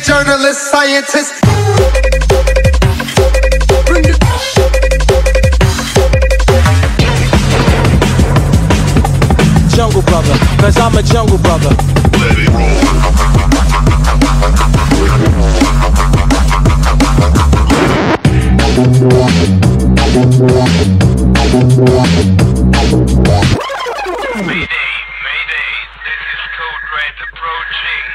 journalists, scientists. Jungle brother, cause I'm a jungle brother. Let it roll. Mayday, mayday, this is Code Red approaching.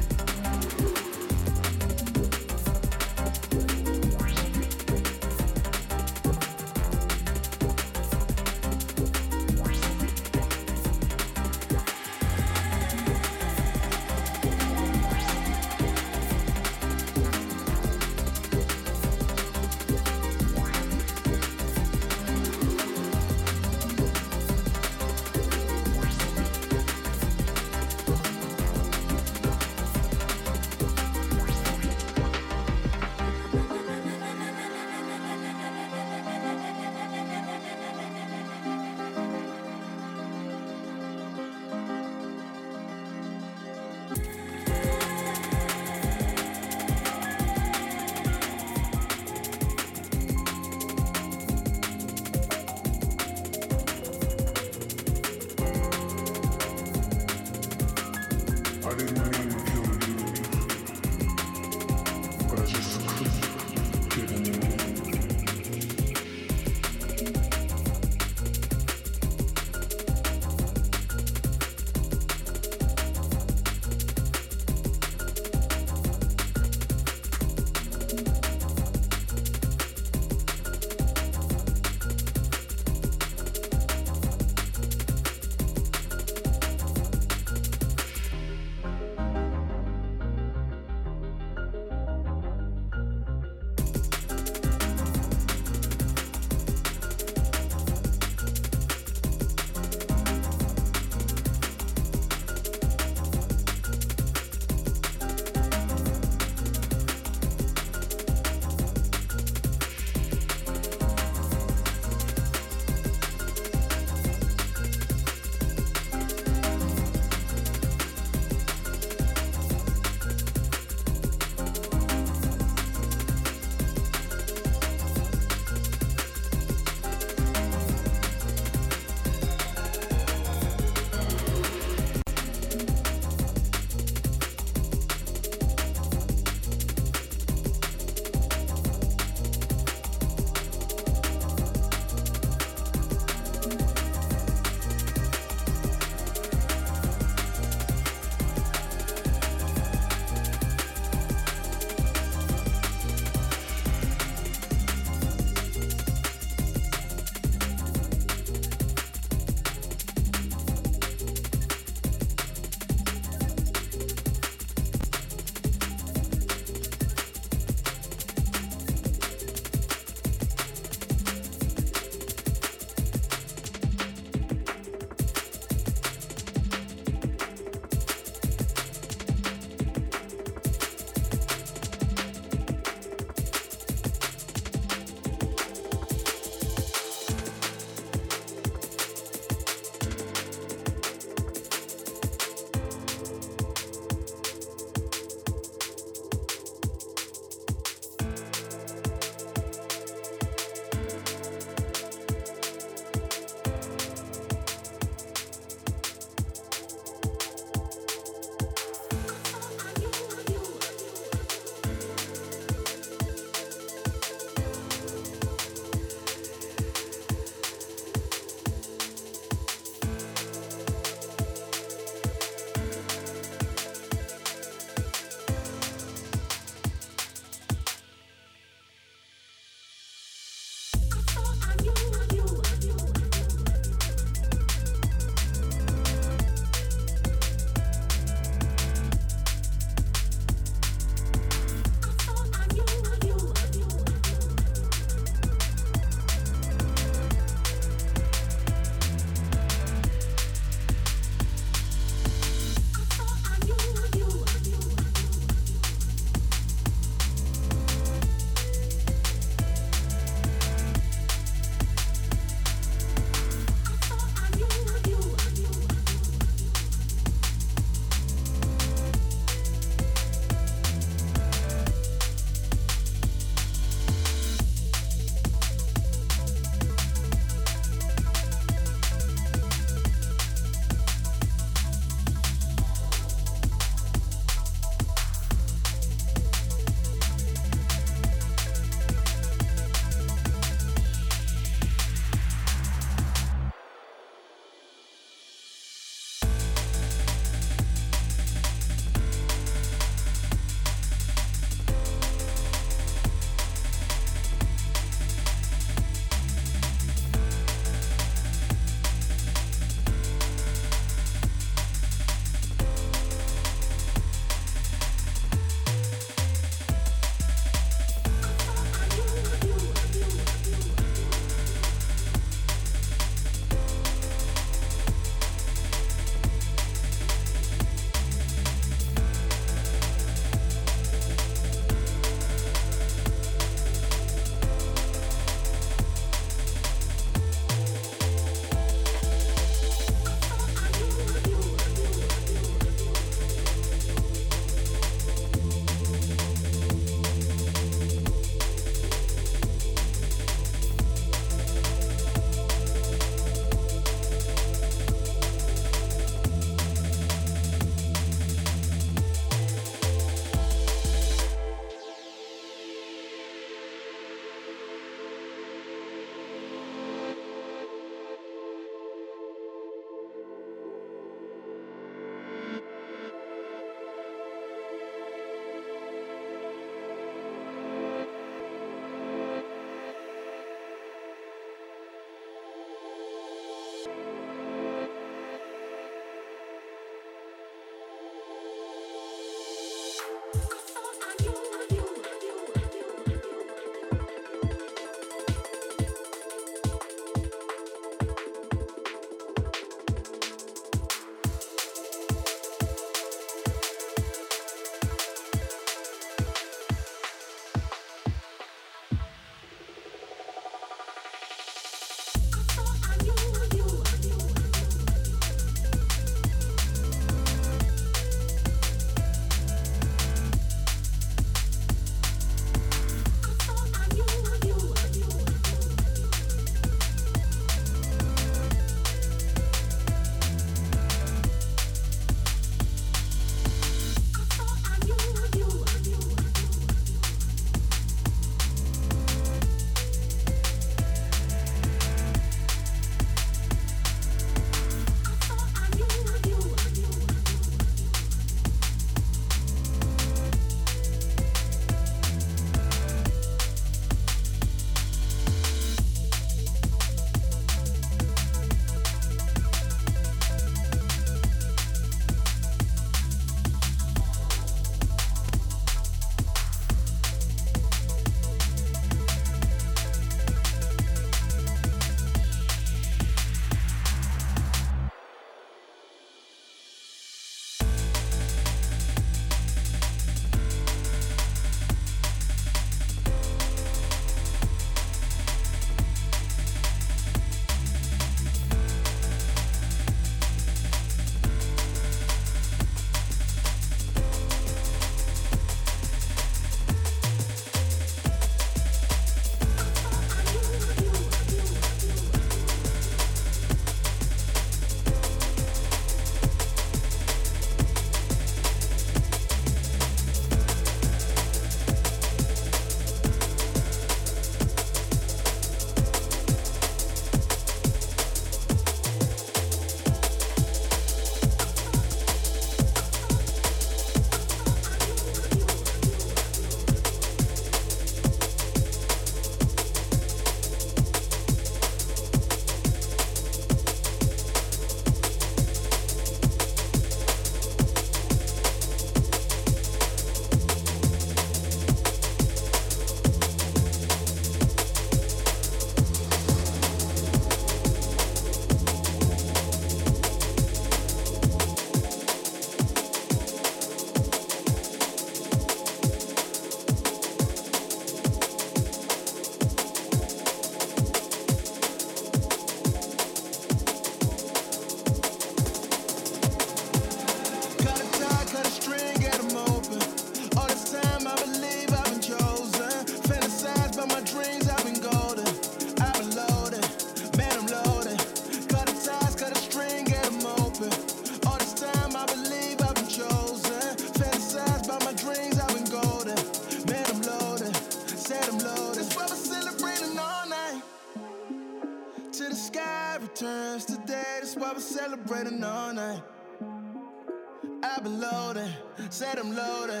was celebrating all night. I've been loading, said I'm loading.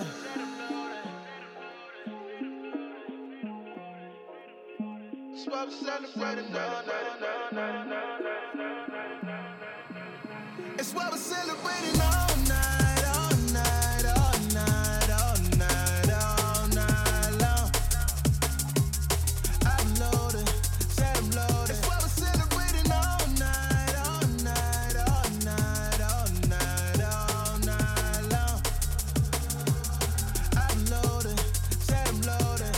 So I was celebrating all night. It's why we're celebrating all night, all night, all night, all night, all night long. I'm loaded, said I'm loaded. It's why we're celebrating all night, all night, all night, all night, all night long. I'm loaded, said I'm loaded.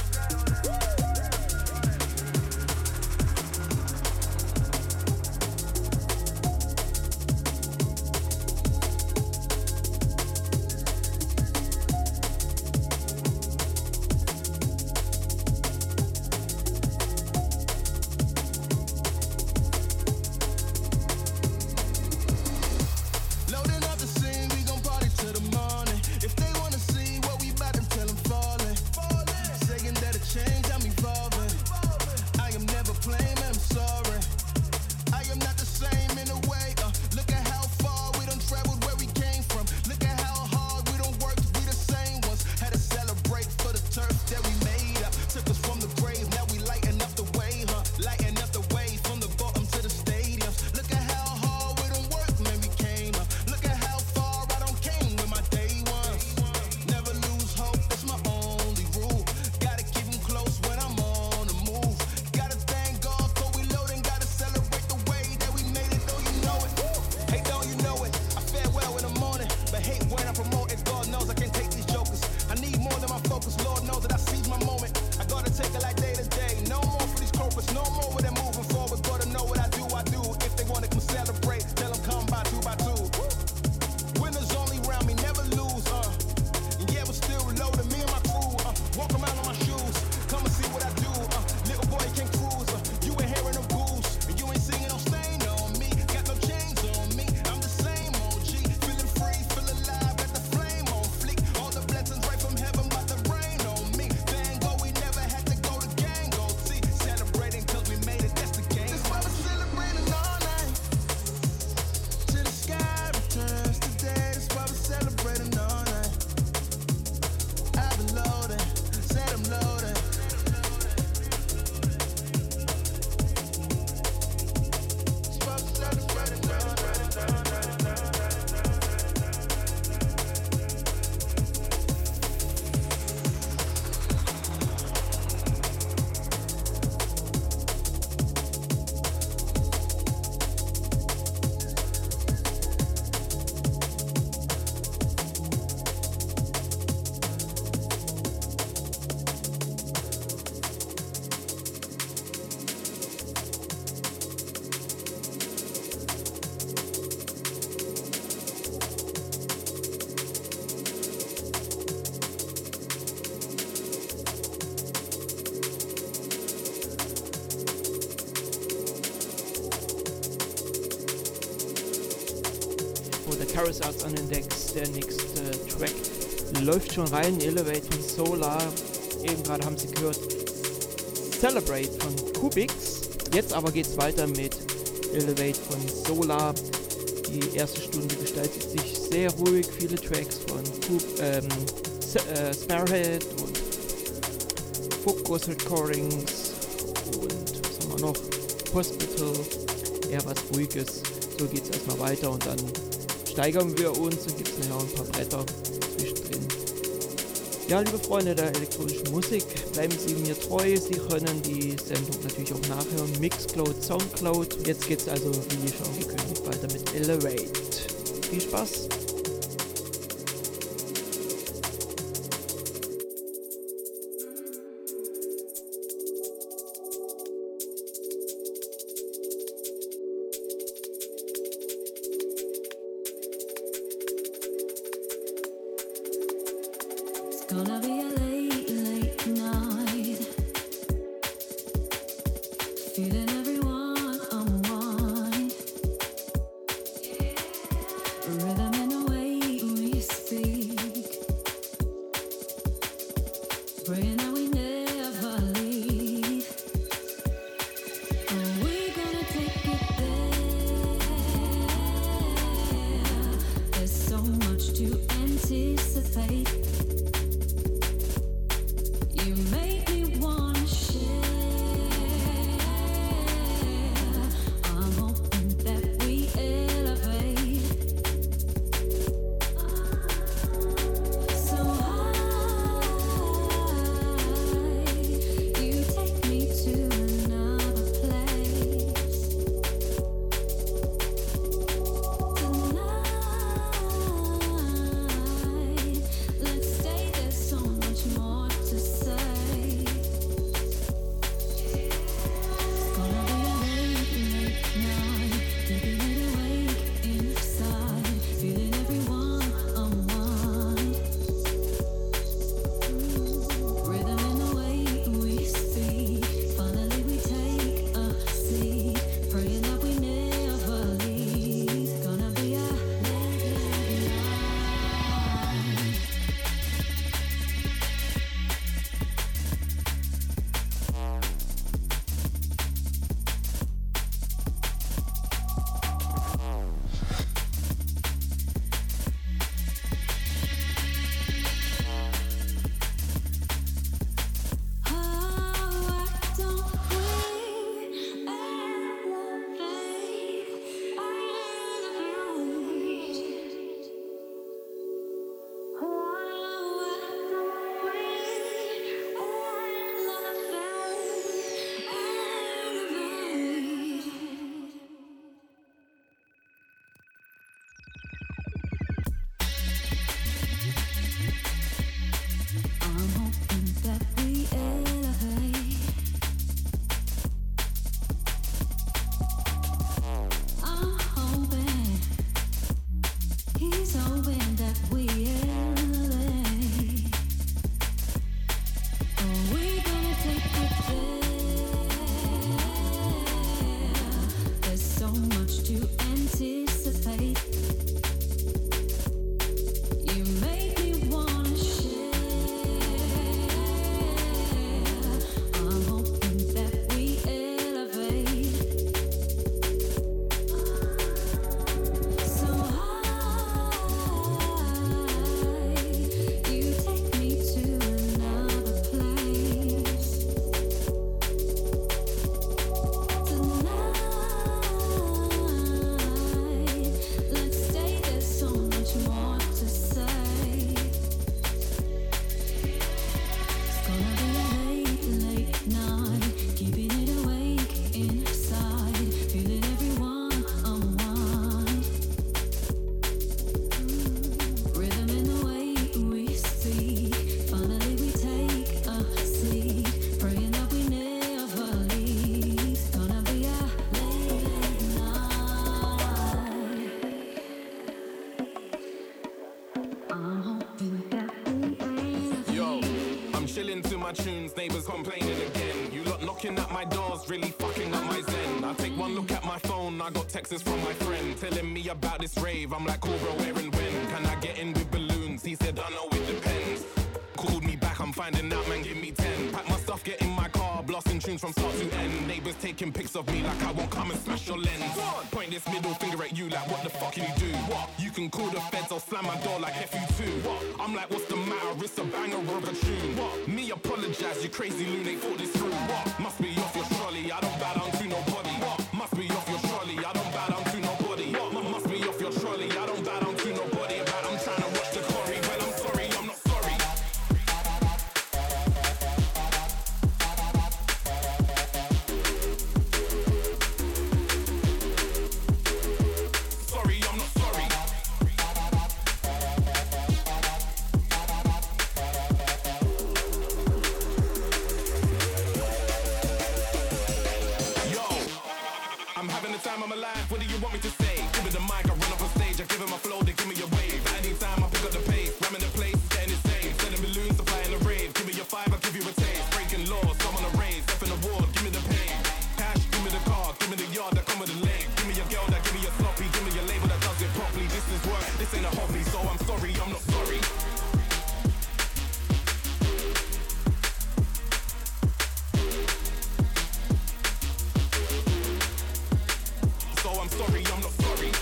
Loading up the scene, we gon' party till the morning. If they wanna see what we bout, then tell them falling. Saying that a change, I'm evolving. I am never playing, I'm sorry. I am not the same in a way. Look at how far we done traveled, where we came from. Look at how hard we done worked, we the same ones. Had to celebrate for the turf that we made up. Took us from the grave, now we lighten up the way, lighten up the way from the bottom to the stadiums. Look at how hard we done worked, man, we came up. Look at how far I done came with my day ones. Never lose hope, that's my only rule. Gotta keep them close when I'm on the move. Gotta thank God for we loading, gotta celebrate the way that we made it, though you know it. Hey, don't you know it? I fare well in the morning, but hate when I promote it. God knows I can't take these jokers. I need more than my focus, Lord knows that I seize my moment. I gotta take it like day to day. No more for these corporates, no more with them moving forward. Gotta know what I do. If they wanna come celebrate, tell them come by two by two. Winners only round me, never lose, And yeah, we're still loading, me and my crew, walk around on my shoes, come and see what I do, little boy can cruise, you ain't hearing them goose, and you ain't singing no stain on me, got no chains on me, I'm the same OG, feeling free, feel alive, got the flame on fleek, all the blessings right from heaven, about to rain on me, Van Gogh, we never had to go to gang, go see, celebrating cause we made it, that's the game. That's why we're celebrating all night, till the sky returns today, that's why we're celebrating all night. I've been loading, said I'm loading. That's why we're celebrating all night. Oder Carousel Arts an den Decks, der nächste Track läuft schon rein, Elevate von Solar, eben gerade haben Sie gehört Celebrate von Kubix, jetzt aber geht's weiter mit Elevate von Solar. Die erste Stunde gestaltet sich sehr ruhig, viele Tracks von Sparehead und Focus Recordings und was haben wir noch, Hospital, eher was Ruhiges. So geht's erstmal weiter und dann steigern wir uns und gibt's nachher ein paar Bretter zwischendrin. Ja, liebe Freunde der elektronischen Musik, bleiben Sie mir treu. Sie können die Sendung natürlich auch nachhören. Mixcloud, Soundcloud. Jetzt geht's also, wie schon angekündigt, weiter mit Elevate. Viel Spaß! Gonna be a late, late night. Feeling everyone unwind. Rhythm in the way we speak. Praying that we never leave. Are we gonna take it there? I'm chilling to my tunes, neighbours complaining again. You lot knocking at my doors, really fucking up my zen. I take one look at my phone, I got texts from my friend telling me about this rave. I'm like, cool bro, where and when? Can I get in with balloons? He said, I know it depends. Called me back, I'm finding out, man, give me 10. Pack my stuff, get in my car, blasting tunes from start to end. Neighbours taking pics of me like I won't come and smash your lens. Point this middle finger at you like, what the fuck can you do? What? You can call the feds, I'll slam my door like FU2. What? I'm like, what's the matter? It's a banger of a tune. What? Me apologise, you crazy loon, ain't thought this through. What? Must be off your trolley, I don't bow down to nobody. What? Must be off your trolley, I don't bow down to nobody. What? Must be off your trolley, I don't bow down to nobody. About I'm trying to watch the Corey, well I'm sorry, I'm not sorry. Sorry, I'm not sorry. Yo, I'm having the time of my life, what do you want me to say? Give me the mic, I run up on stage, I give him a flow, they give me a wave. Anytime I pick up the pace, ramming the place, getting insane. Selling balloons, supplying the rave. Give me your five, I'll give you a taste. Breaking laws, come on a raise, F in the ward, give me the pain. Cash, give me the car, give me the yard that come with the leg. Give me your girl that give me your sloppy, give me your label that does it properly. This is work, this ain't a hobby, so I'm sorry, I'm not sorry. So I'm sorry, I'm not sorry.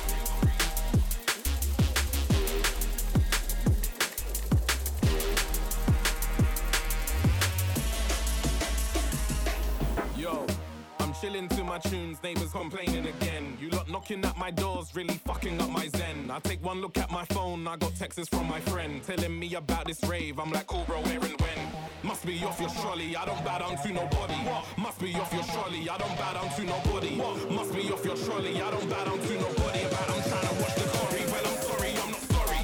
Yo, I'm chilling to my tunes, neighbours complaining again. You lot knocking at my doors, really fucking up my zen. I take one look at my phone, I got texts from my friend telling me about this rave. I'm like, cool bro, where and when? Must be off your trolley, I don't bow down to nobody. Must be off your trolley, I don't bow down to nobody. Must be off your trolley, I don't bow down to nobody. About I'm trying to watch the Corey, well I'm sorry, I'm not sorry.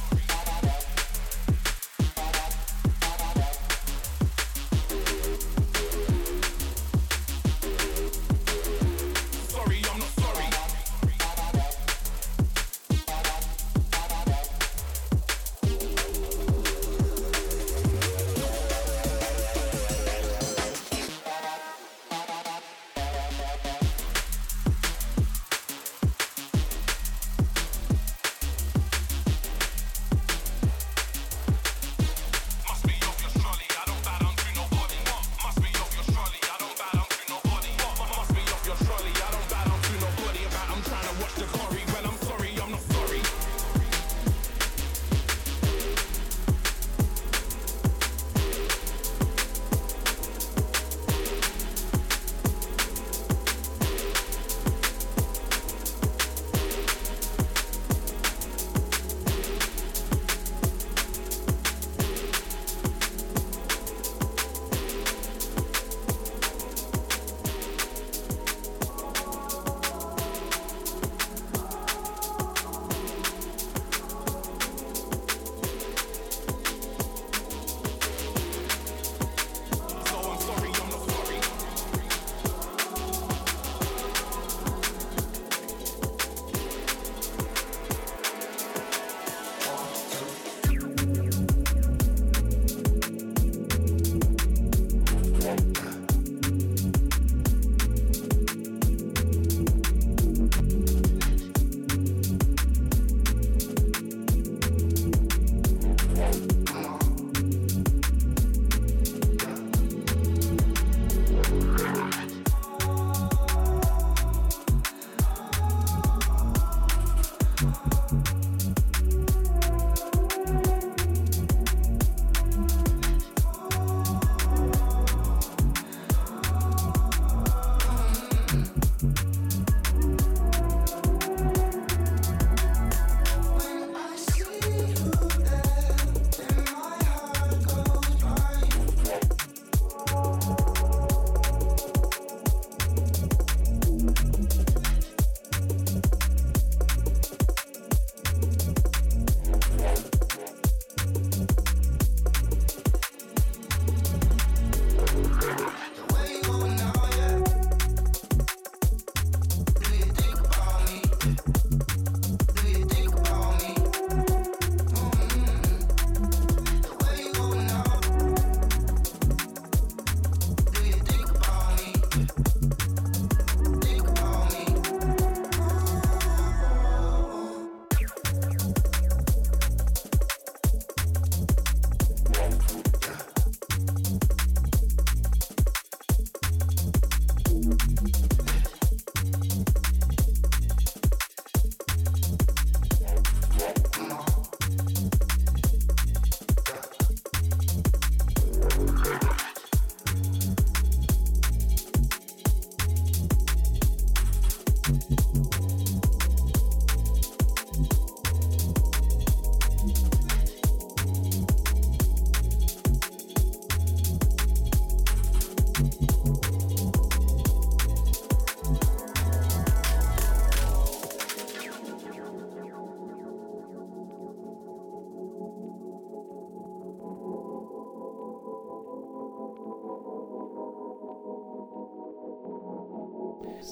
Sorry, I'm not sorry.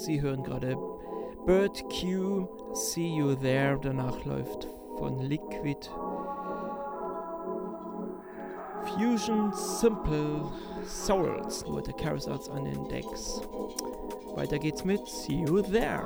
Sie hören gerade Bird Q, See You There. Danach läuft von Liquid Fusion Simple Souls, nur der Carousels an den Decks. Weiter geht's mit See You There.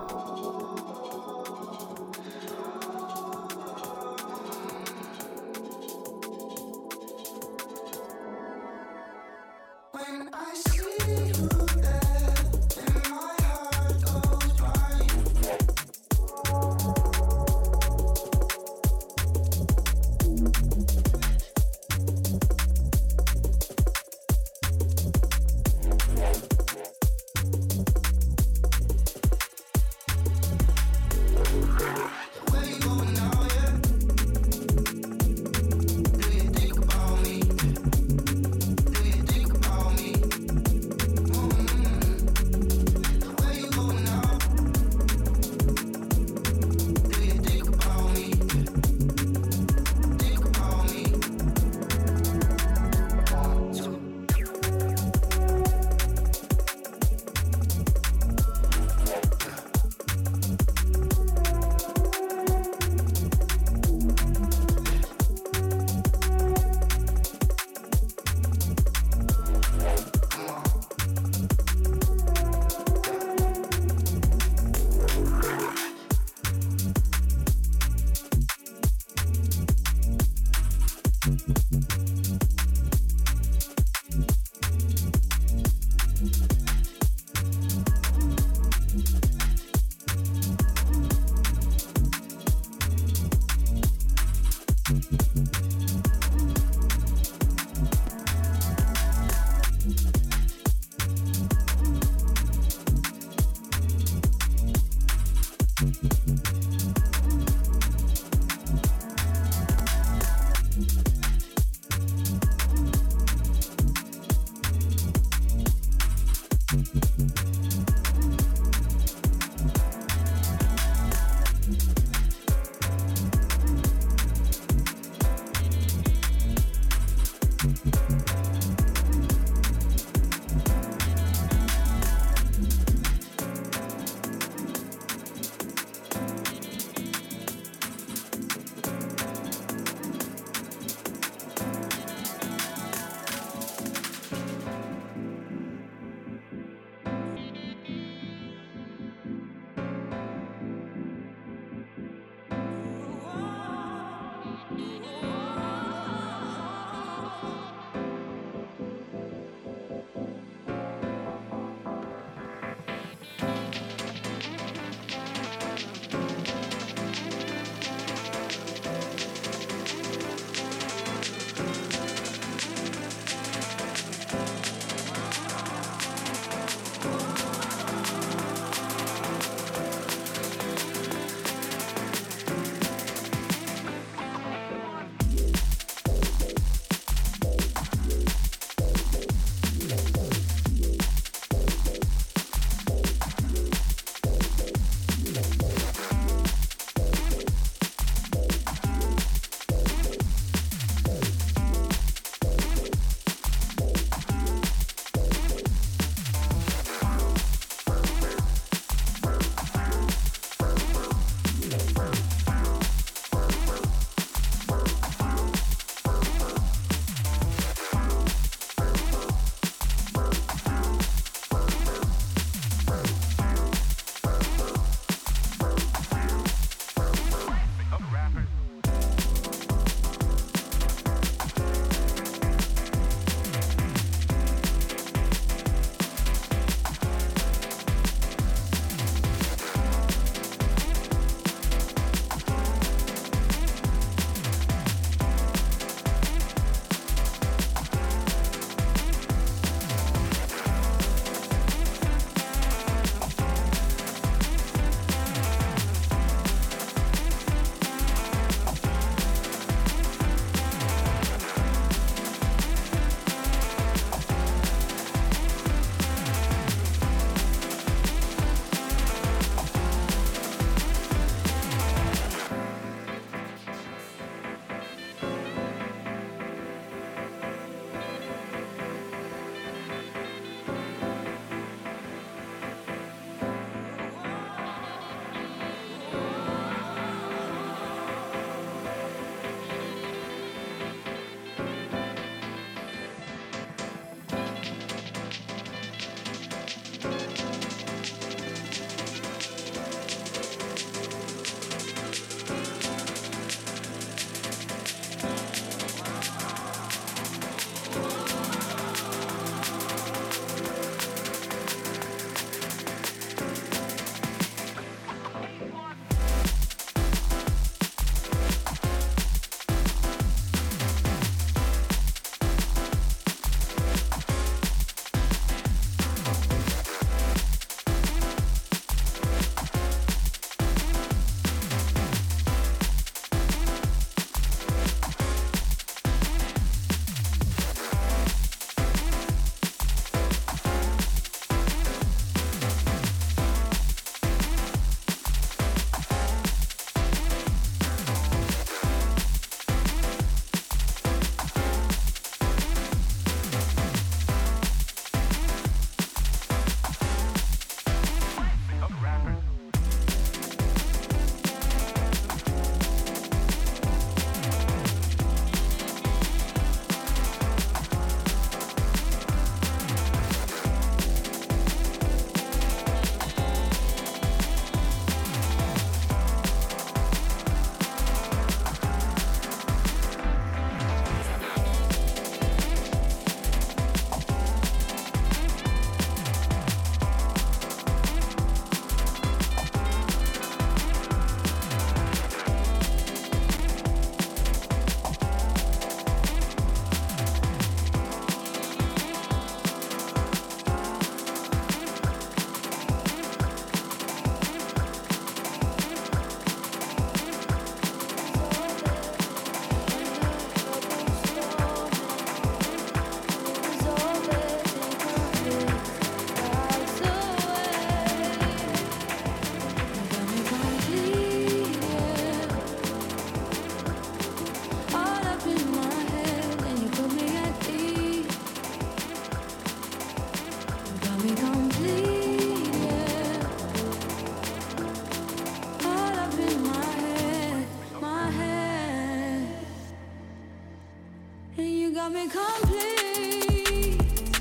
got me complete.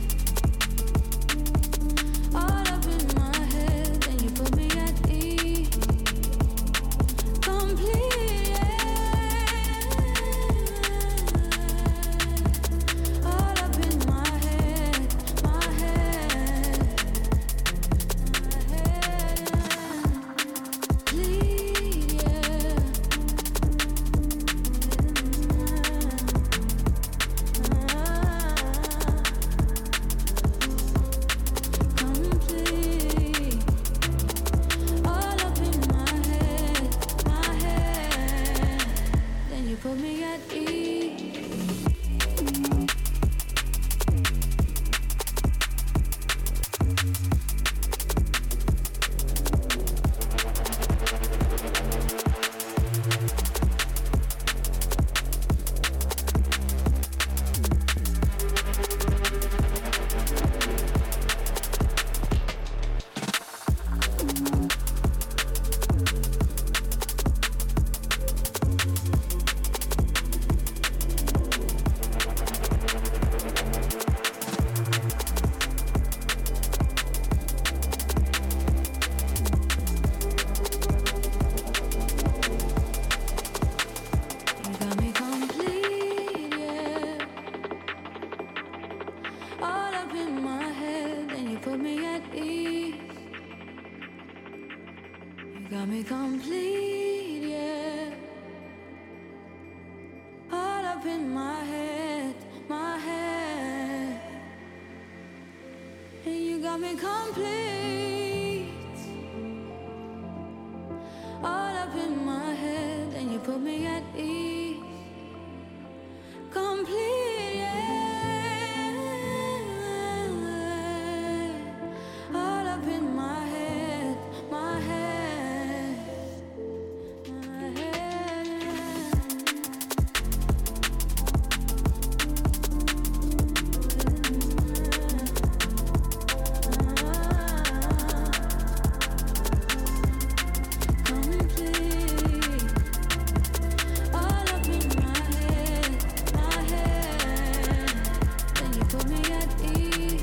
All up in my head, and you put me at ease. Complete, yeah. All up in my head, my head, my head. Please, yeah. Complete. All up in my head, then you put me at ease. You got me complete, yeah. All up in my head, then you put me at ease. You got me complete, yeah. All up in my head, and you got me complete. All up in my head, and you put me at ease. Complete, yeah. All up in my head, my head, my head. Complete. All up in my head, then you put me at ease.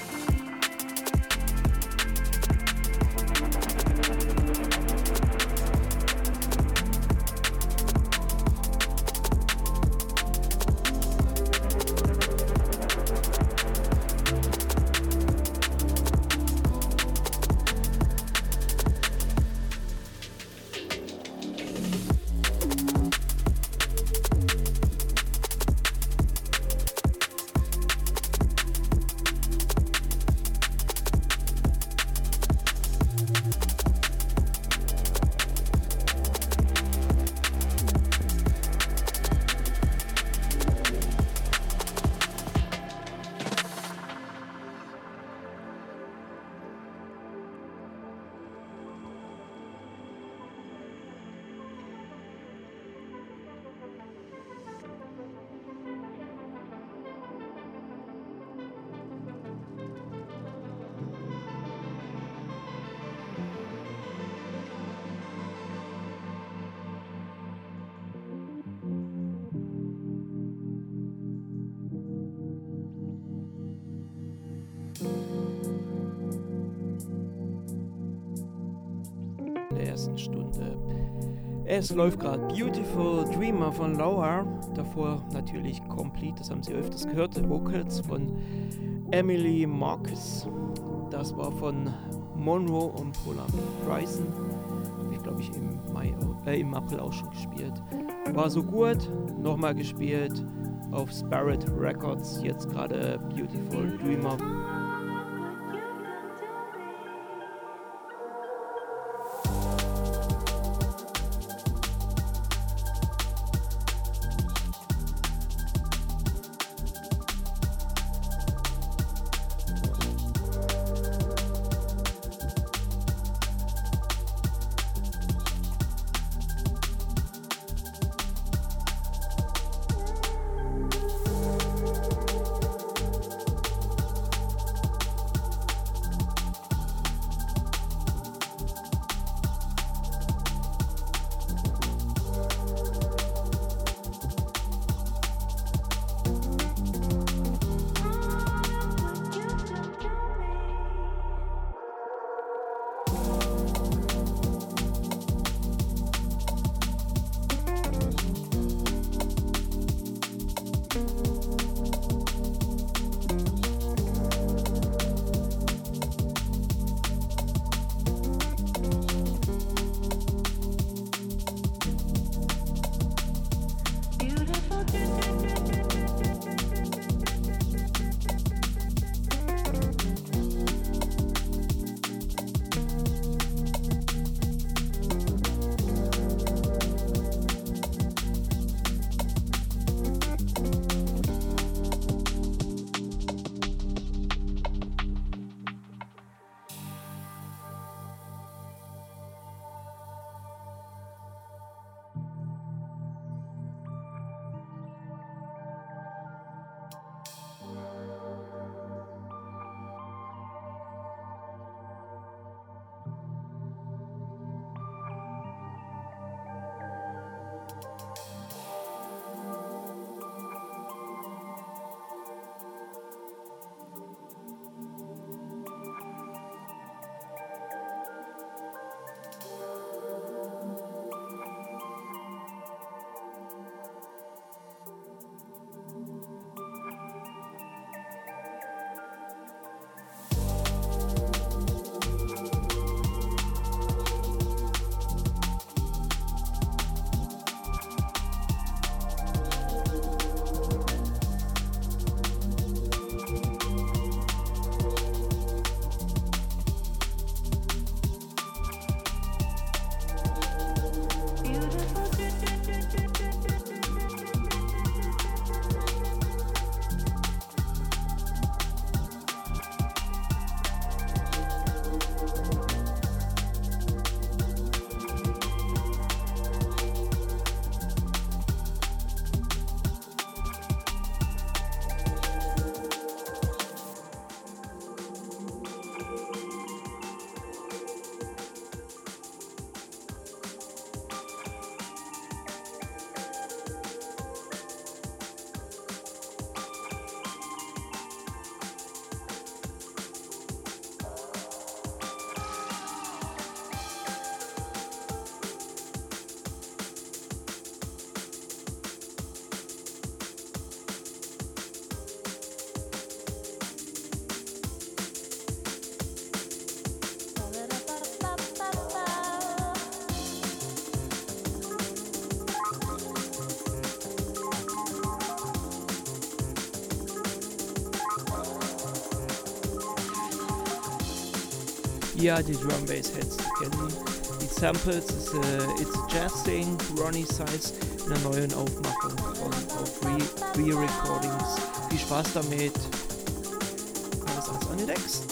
In der ersten Stunde. Es läuft gerade Beautiful Dreamer von Laura. Davor natürlich Complete, das haben Sie öfters gehört. Vocals von Emily Marcus. Das war von Monroe und Paula Bryson. Habe ich glaube ich im April auch schon gespielt. War so gut. Nochmal gespielt auf Spirit Records. Jetzt gerade Beautiful Dreamer. Ja, die Drum Bass hättest du kennen. Die Samples ist It's a Jazz Thing, Ronnie Size in einer neuen Aufmachung von auf Re-Recordings. Viel Spaß damit. Alles an den Decks.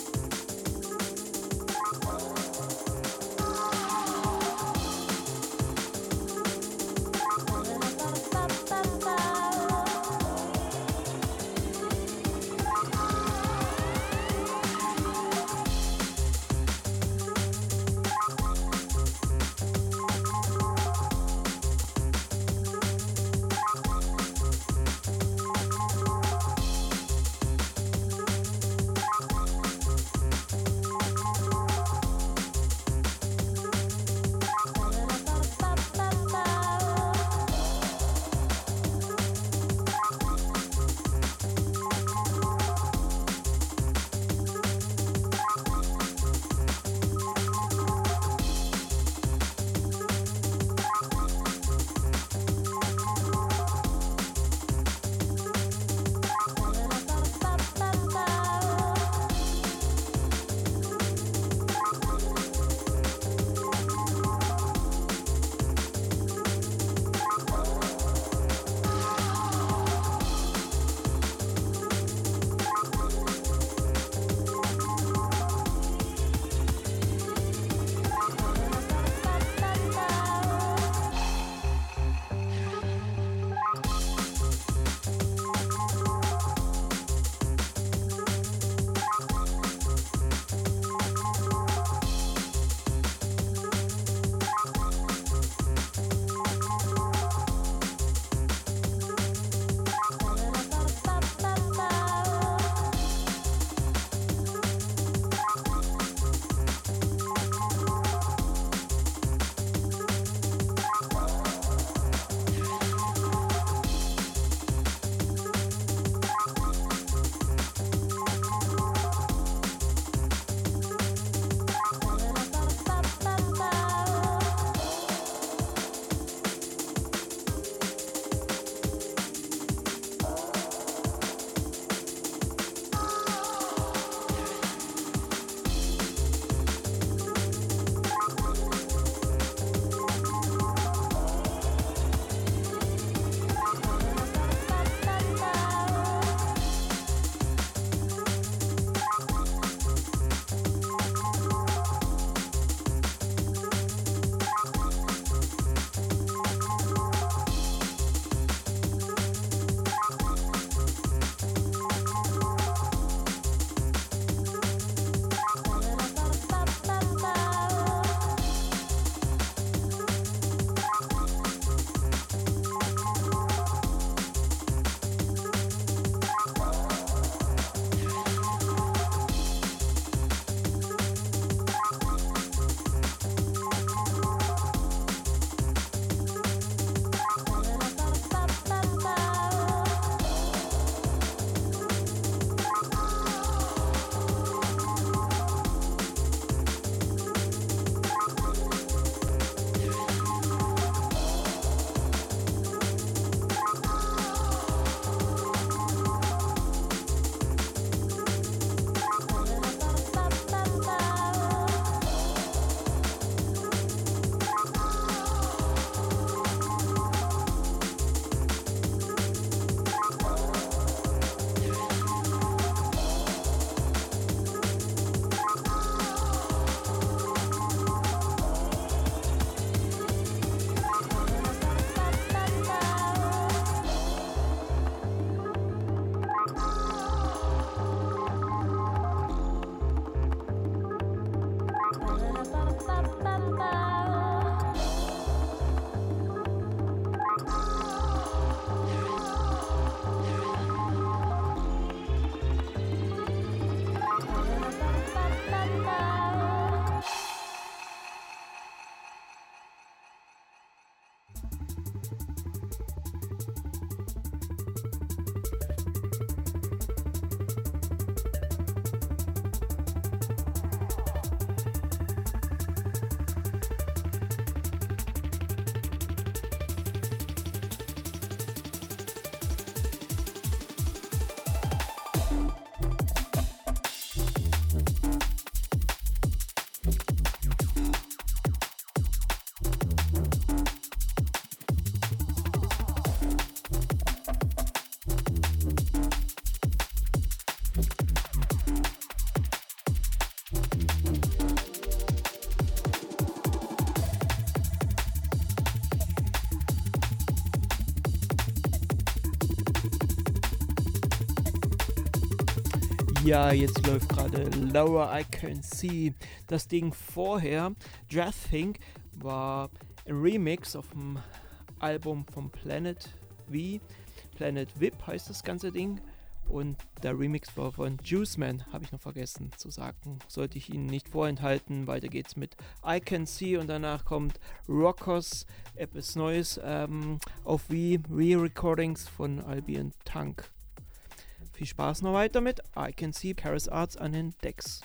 Ja, jetzt läuft gerade Lower I Can See. Das Ding vorher, Just Think, war ein Remix auf dem Album von Planet V. Planet VIP heißt das ganze Ding. Und der Remix war von Juiceman, habe ich noch vergessen zu sagen. Sollte ich Ihnen nicht vorenthalten. Weiter geht's mit I Can See und danach kommt Rockers, etwas Neues auf V, Re-Recordings von Albion Tank. Viel Spaß noch weiter mit I Can See, Karas Arts an den Decks.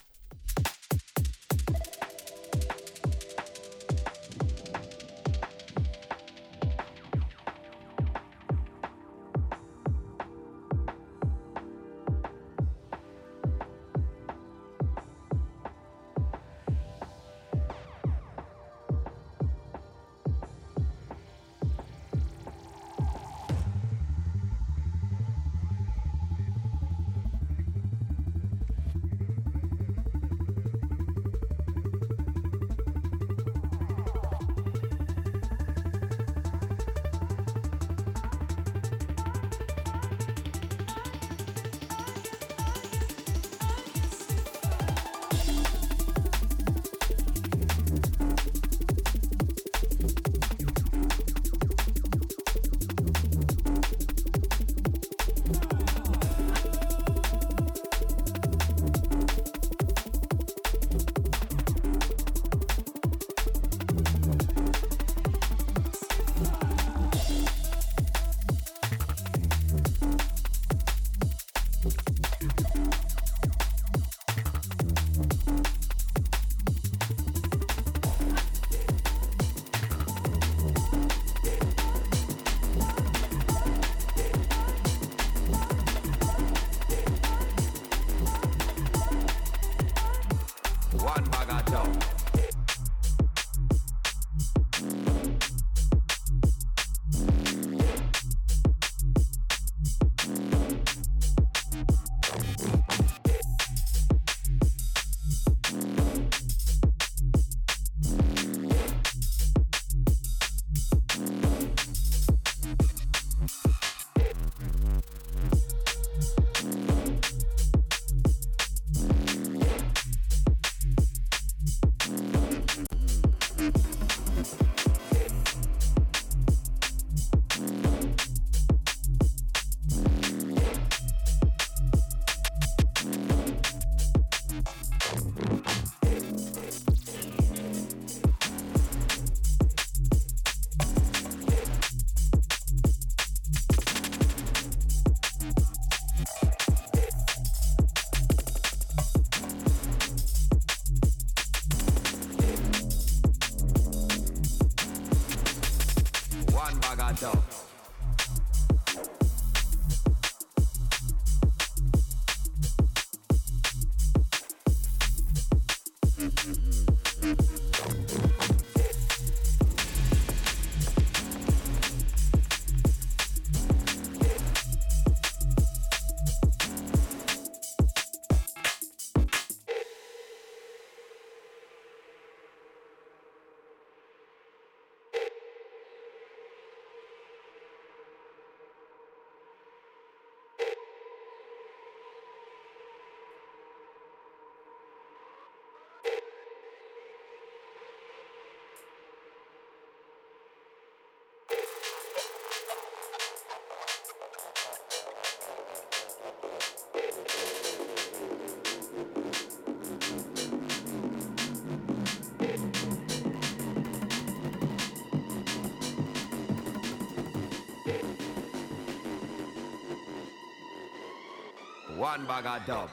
One bag of dub.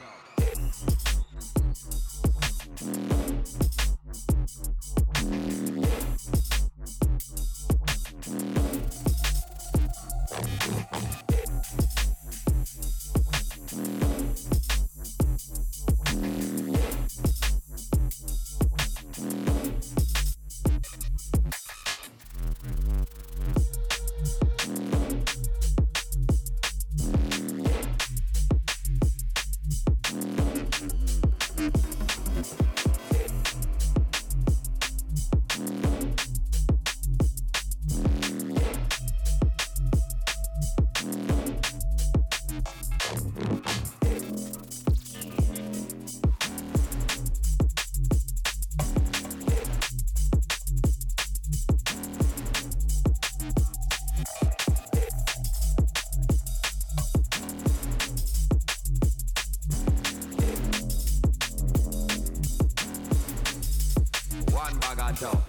I don't.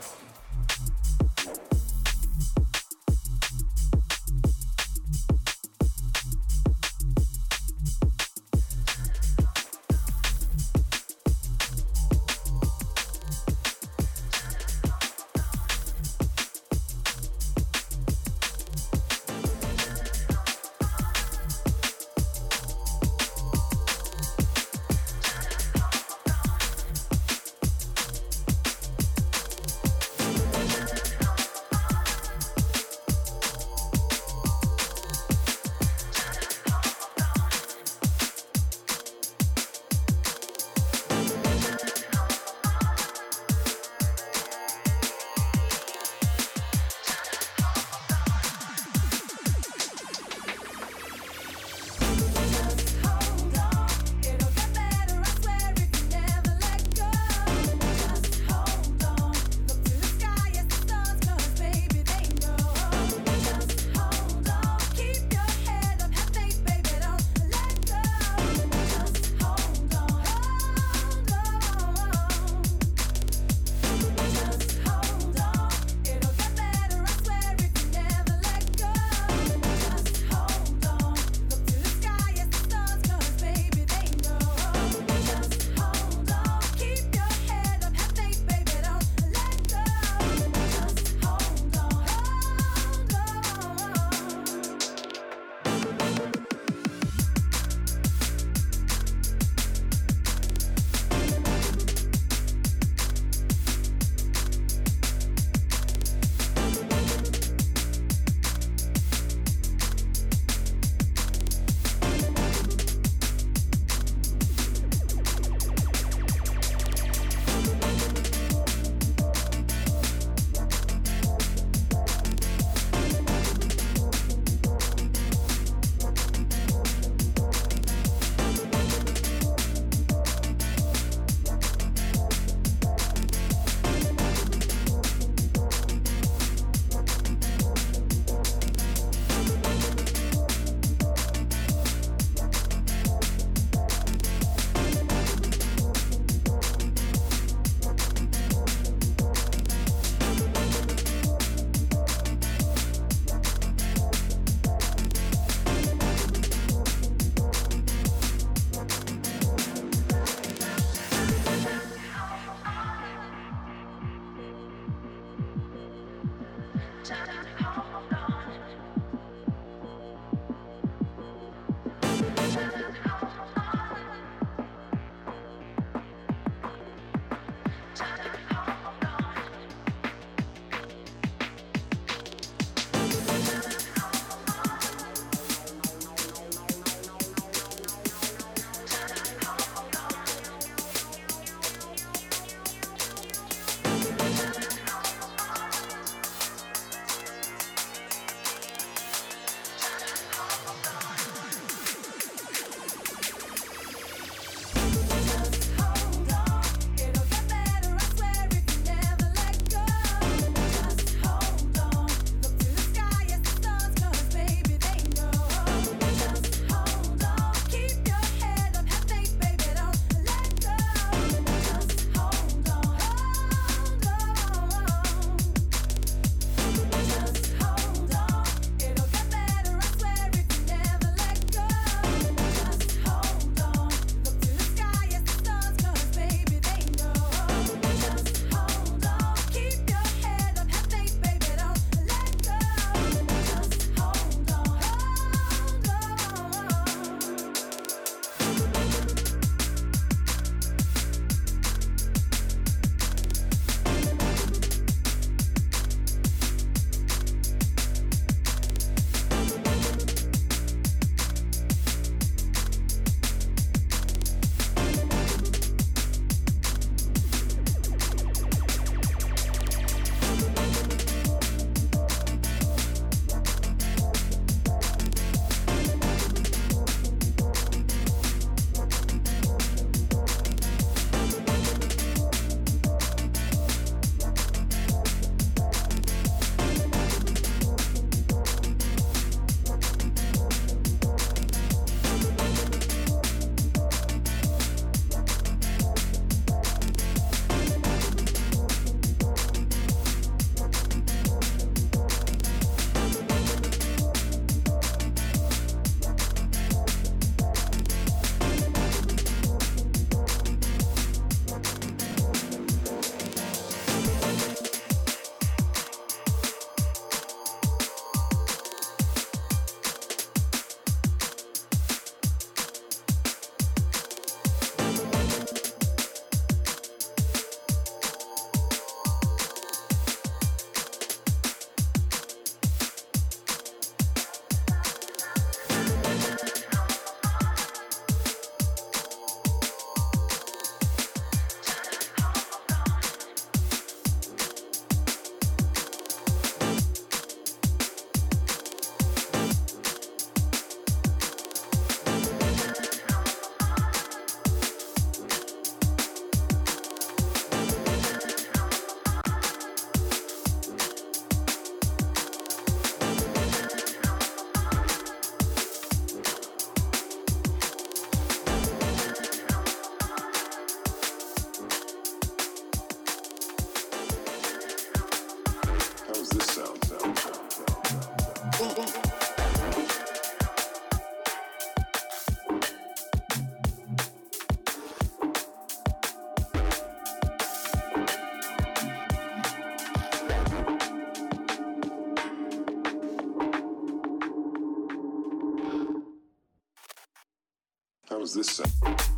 How does this sound?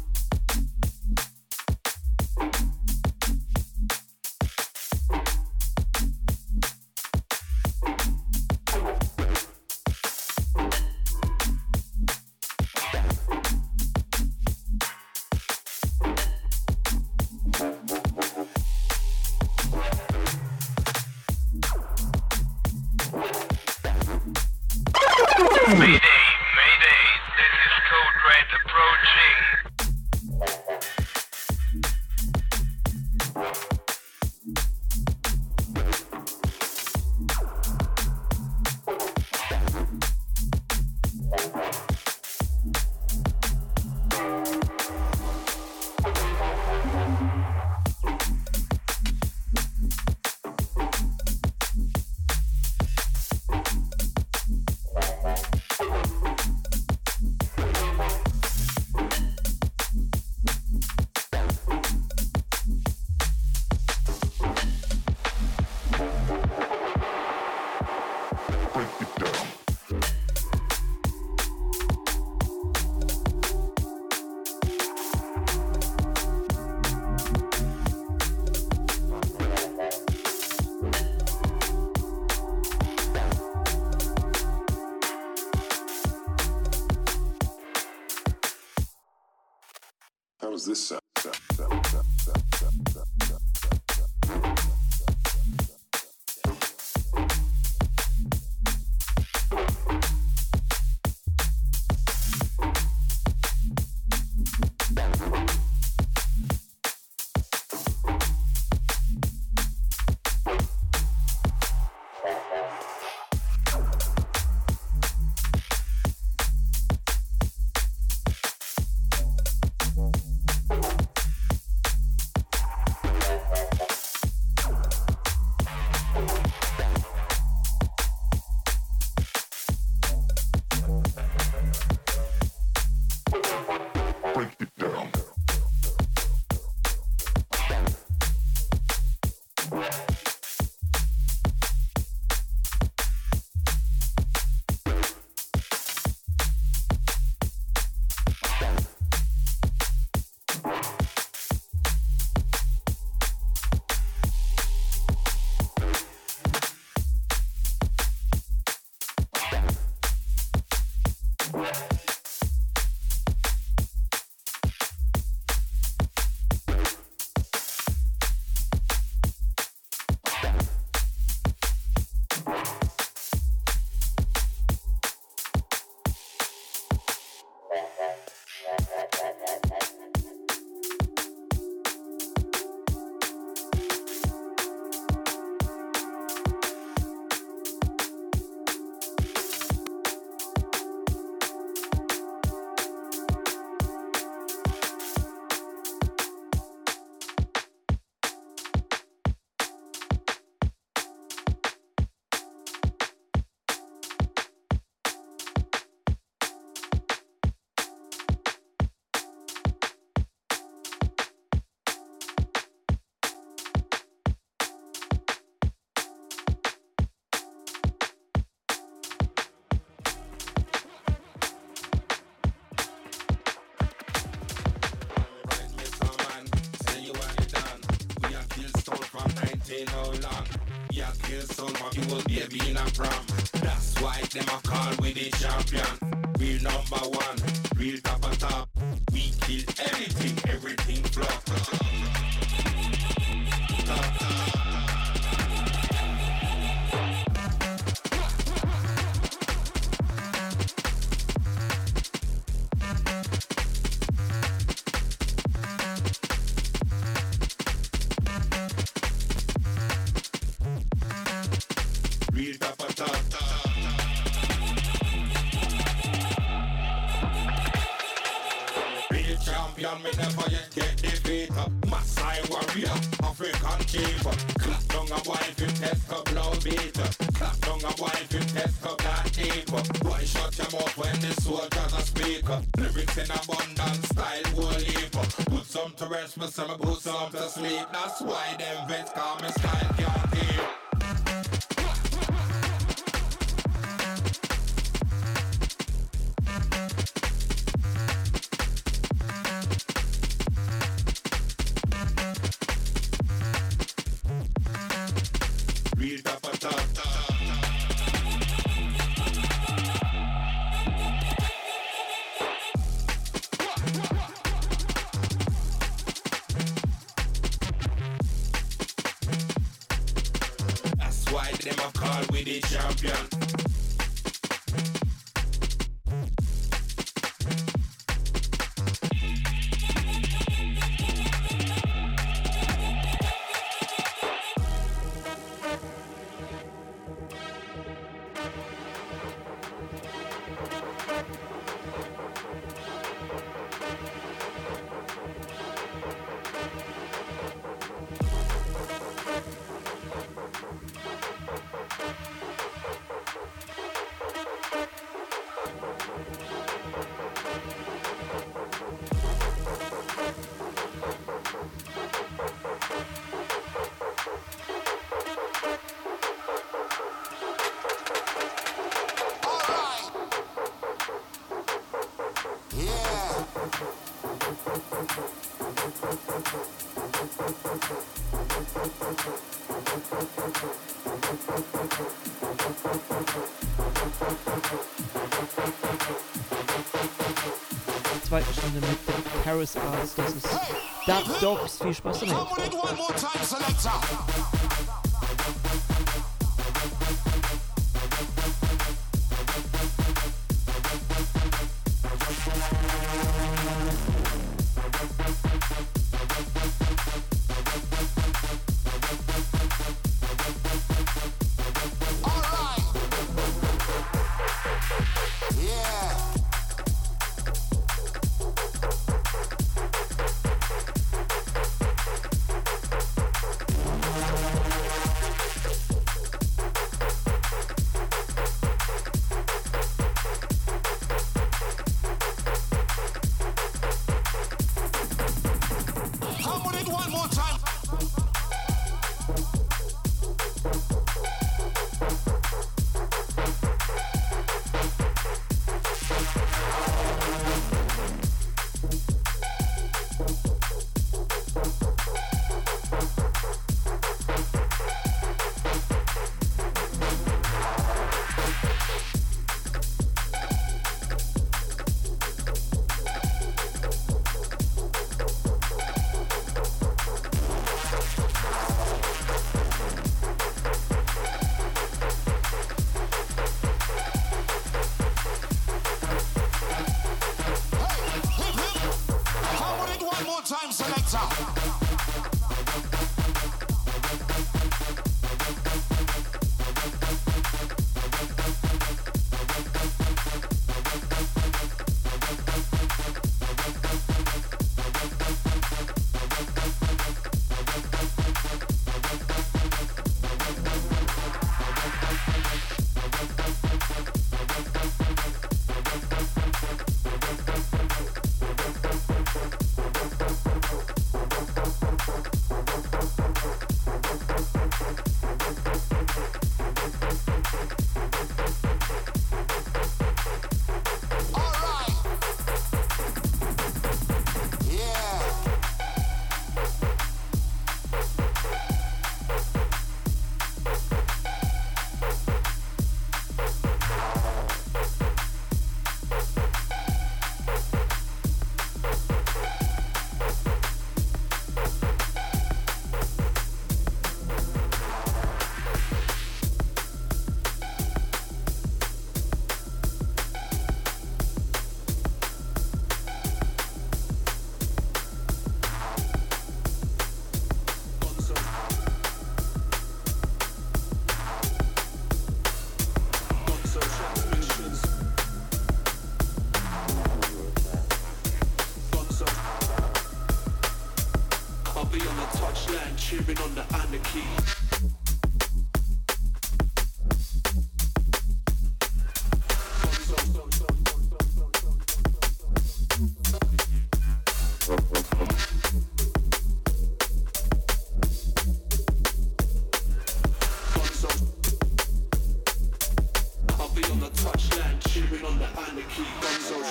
Mayday, Mayday, this is Code Red approaching. How does this sound? How long? Yeah, kill some of you will be being a prom. That's why them a call with the champion. Real number one, real top of top. We kill everything flop. Real top of top. Real champion, me never yet get defeated. Maasai warrior, African chief. Clap down a wife, you test her blow beat. Clap down a wife, you test her black Why shut your mouth when the soldiers are speak? Lyrics in abundance, style whole heap. Put some to rest, but some put some to sleep. That's why them vets call me style can't keep. Real top of top. That's why them a call with the champion. Zweiten Stunde mit den Paris Arts, das ist Dub Dogs, viel Spaß damit.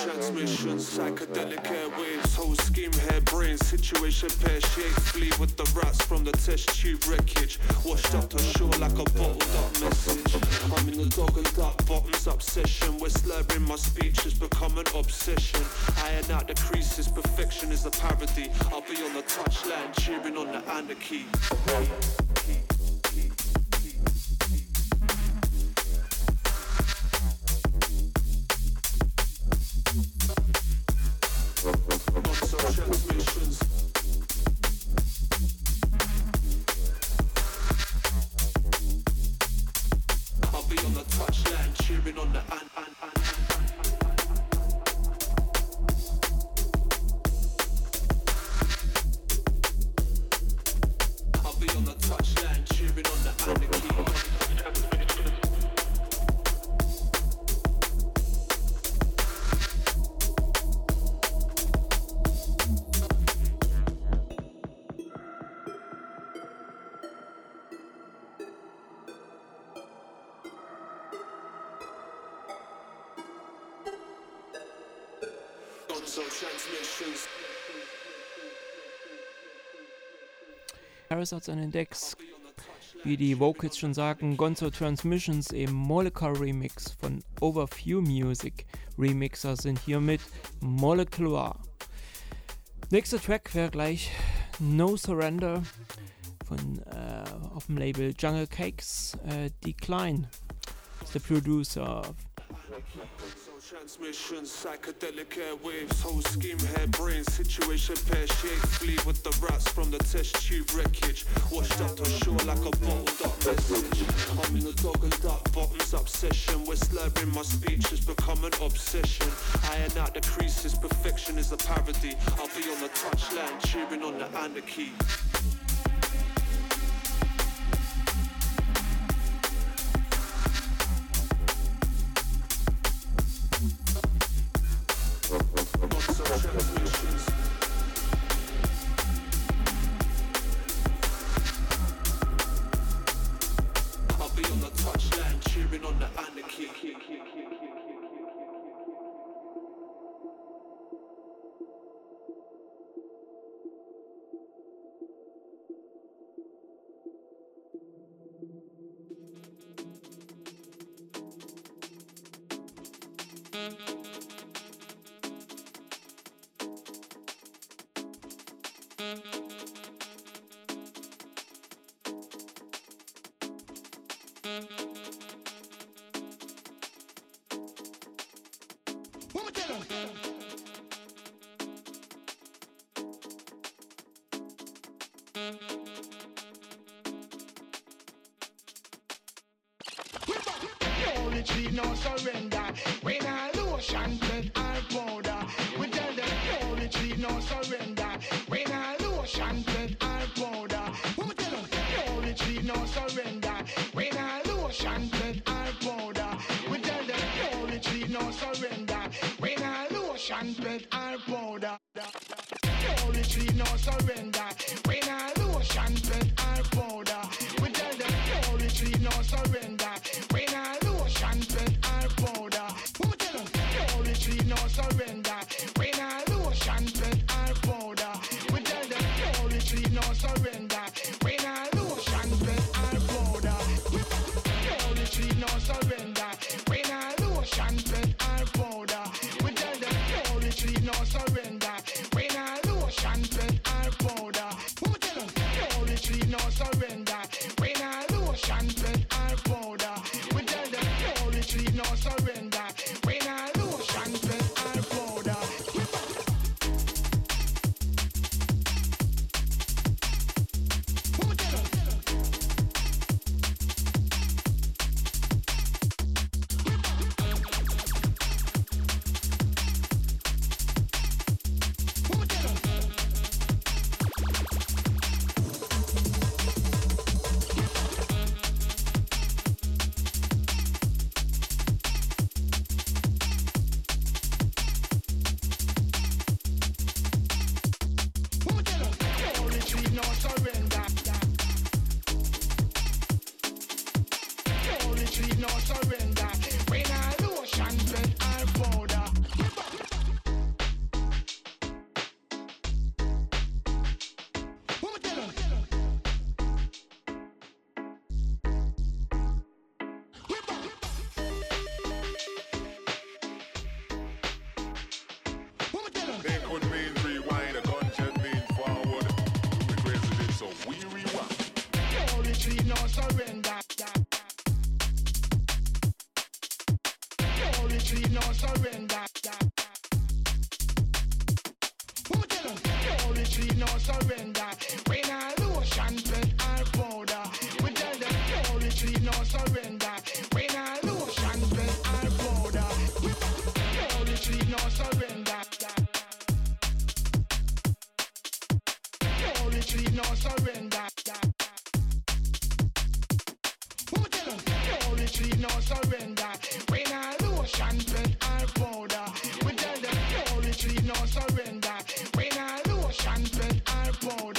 transmissions, psychedelic airwaves, whole scheme, hair, brain, situation, pear shaped, flee with the rats from the test tube wreckage, washed up to shore like a bottled up message. I'm in the dog and duck, bottoms up session, where slurring my speech has become an obsession. Iron out the creases, perfection is a parody. I'll be on the touchline, cheering on the anarchy. Harris hat seinen Decks, wie die Vocals schon sagen, Gonzo Transmissions im Molecular Remix von Overview Music. Remixer sind hier mit Molecular. Nächster Track wäre gleich No Surrender von auf dem Label Jungle Cakes. Decline ist der Producer. Transmissions, psychedelic airwaves, whole scheme, hair, brain, situation, pear shaped, flee with the rats from the test tube wreckage, washed up to shore like a bottled up message. I'm in the dog and duck, bottoms up session, where slurring my speech has become an obsession. Iron out the creases, perfection is a parody. I'll be on the touchline, cheering on the anarchy. No surrender. When I lotion pet our powder, we tell them no retreat, no surrender. When I lotion pet our powder, we tell them no retreat, no surrender. When I lotion pet our powder, we tell them no retreat, no surrender. When I lotion pet our powder, no retreat, no surrender. When I lotion pet our powder, we tell them no retreat, no surrender. When I lotion pet our powder, we tell them no retreat, no surrender. When I lotion pet our powder, we tell them no retreat, no surrender. When I lotion pet our powder, no retreat, no surrender. When I lotion pet our powder, we tell them no retreat, no surrender. When I lotion pet our powder, surrender. We not lotion, pet or powder. We tell them no retreat, no surrender. We not lotion, pet or powder. No retreat, no surrender. No retreat, no surrender. Who tell them no retreat, no surrender? We not lotion, pet or powder. We tell them no retreat, no surrender. We not lotion, pet or powder.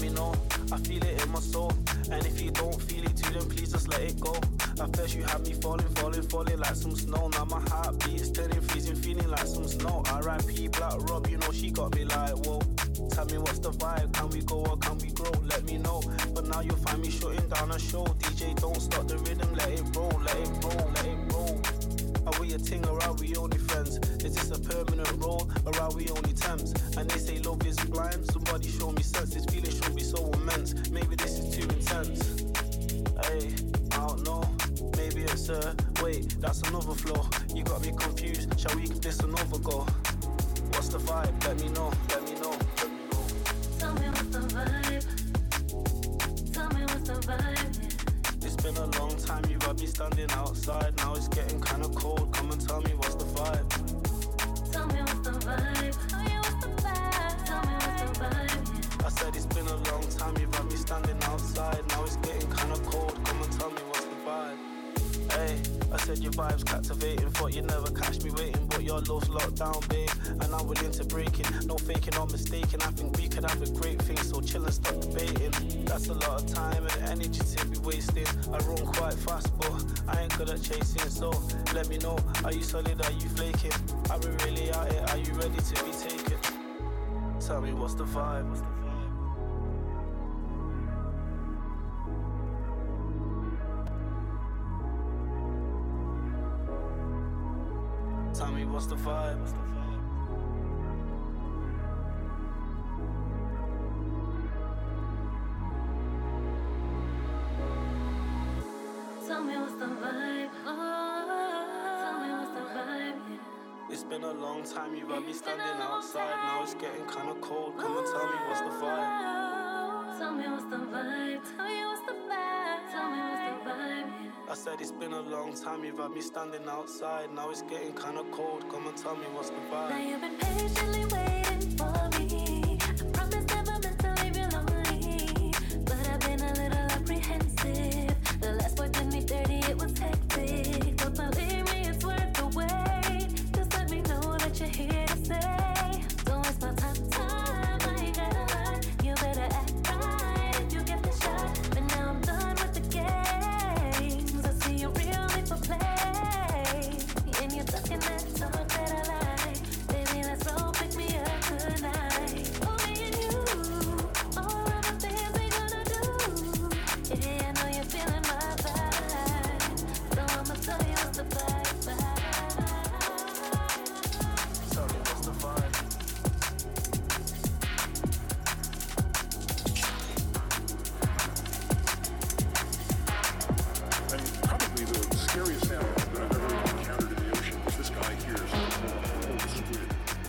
me know. I feel it in my soul. And if you don't feel it too, then please just let it go. At first you had me falling like some snow. Now my heartbeat is turning freezing, feeling like some snow. R.I.P. Black Rob, you know she got me like, whoa. Tell me what's the vibe, can we go or can we grow? Let me know, but now you'll find me shutting down a show. DJ, don't stop the rhythm, let it roll, let it roll, let it roll. Are we a ting or are we only friends? Is this a permanent role or are we only temps? And they say love is blind, somebody show me sense. This feeling should be so immense, maybe this is too intense. Hey, I don't know, maybe it's wait, that's another flow. You got me confused, shall we give this another go? What's the vibe? Let me know, let me know, let me know. Tell me what's the vibe. Tell me what's the vibe, yeah. It's been a long time, you've had me standing outside. Now it's getting kinda cold, come and tell me what's the vibe. Tell me what's the vibe. Tell me what's the vibe. Tell me what's the vibe, yeah. I said it's been a long time, you've had me standing outside. Now it's getting kinda cold, come and tell me what's the vibe. Hey, I said your vibe's captivating. Thought you'd never catch me waiting, but your love's locked down, babe. And I'm willing to break it, no faking or mistaking. I think we could have a great thing, so chill and stop debating. That's a lot of time and energy to be wasting. I run quite fast, but I ain't good at chasing. So let me know, are you solid, are you flaking? Are we really out here, are you ready to be taken? Tell me what's the vibe, what's the vibe? Tell me what's the vibe? What's the vibe? Tell me what's the vibe. Tell me what's the vibe, yeah. It's been a long time, you've had me standing outside. Now it's getting kinda cold, come and tell me what's the vibe. Tell me what's the vibe. Tell me what's the vibe. Tell me what's the vibe, yeah. I said it's been a long time, you've had me standing outside. Now it's getting kinda cold, come and tell me what's the Now vibe. you've been patiently waiting for me. I promise never meant to leave you lonely, but I've been a little apprehensive. The last boy did me dirty, it was hectic. But believe me, it's worth the wait. Just let me know that you're here to stay. Don't waste my time, I ain't gotta lie. You better act right if you get the shot. But now I'm done with the games. I see you really for play, and you're talking that talk that I like. Baby, let's roll, pick me up tonight. Oh, me and you, all of the things we gonna do. Yeah, I know you're feeling my vibe, so I'ma tell you what's the vibe. Tell me what's the vibe. And probably the scariest animal that I've ever encountered in the ocean is this guy here, old squid.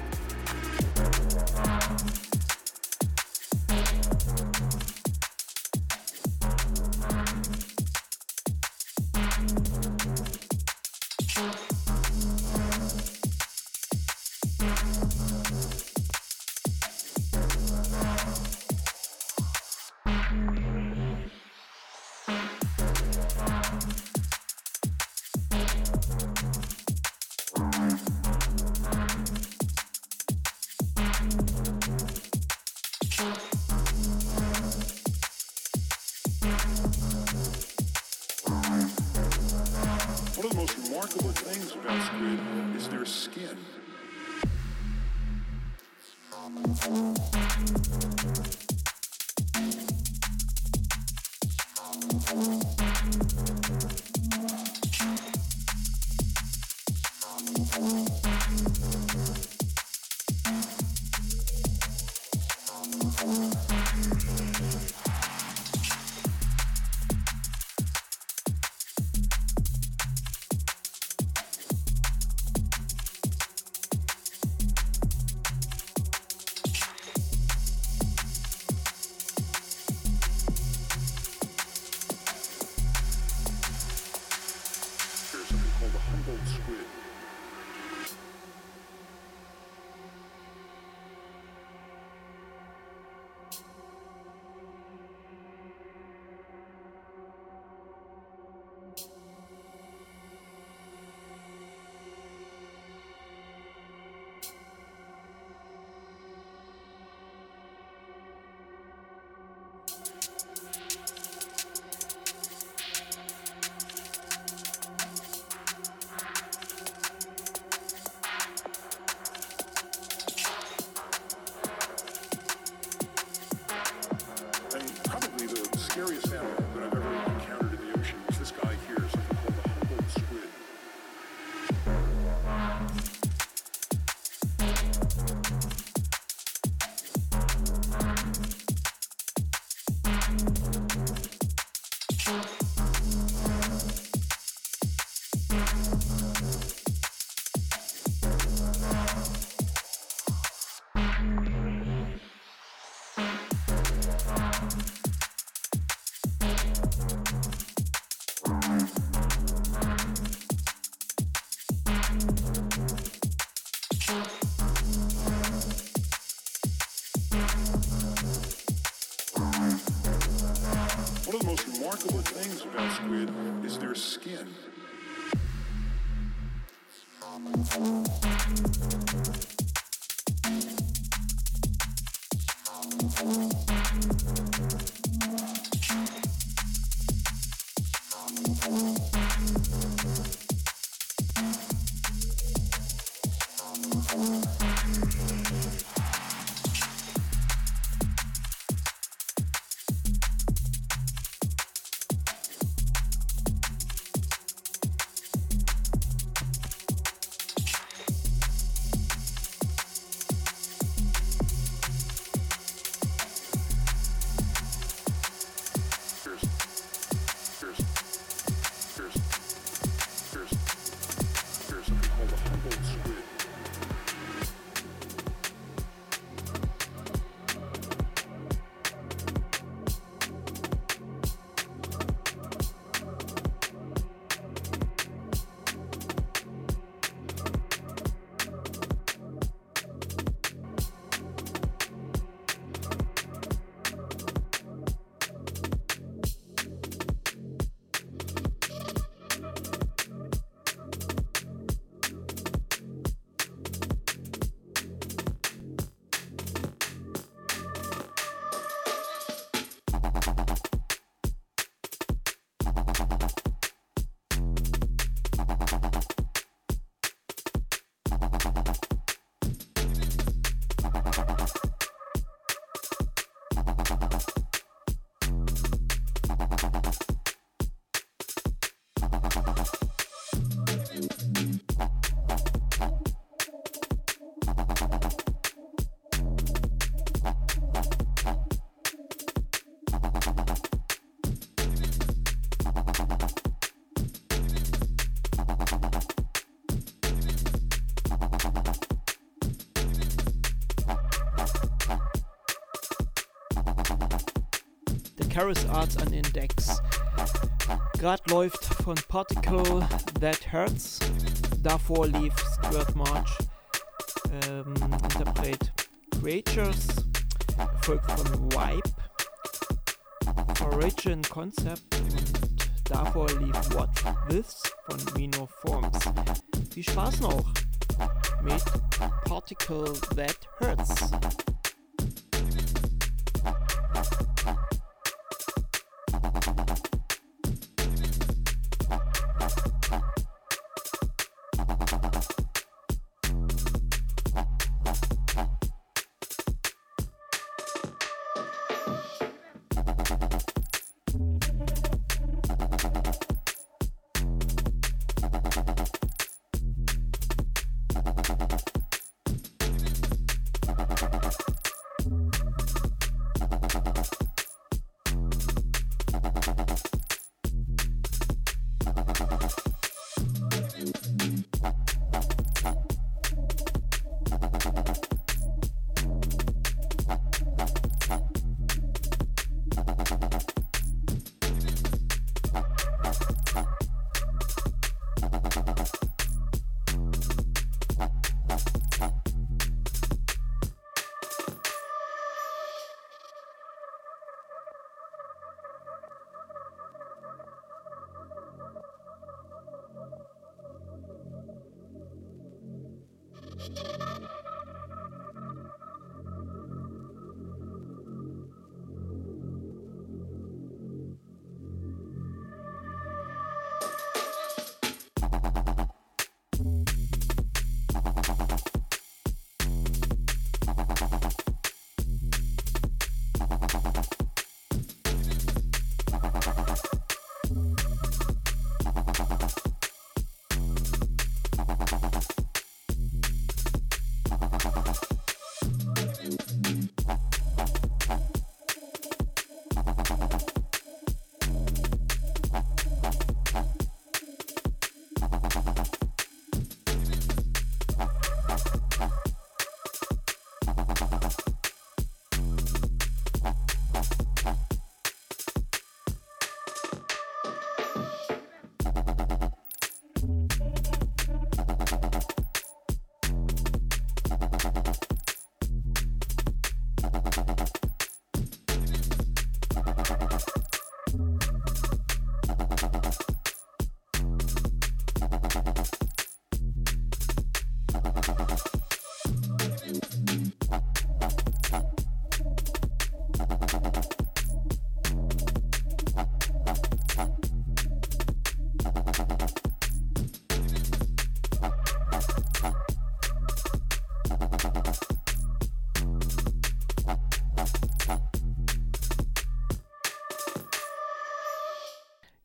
One of the most remarkable things about squid is their skin. There's something called the Humboldt squid. remarkable things about squid is their skin. Karis Arts an Index. Grad läuft von Particle That Hurts. Davor lief Stuart March, Interpret Creatures, gefolgt von Vibe, Origin Concept und davor lief Watch This von Mino Forms. Viel Spaß noch mit Particle That Hurts.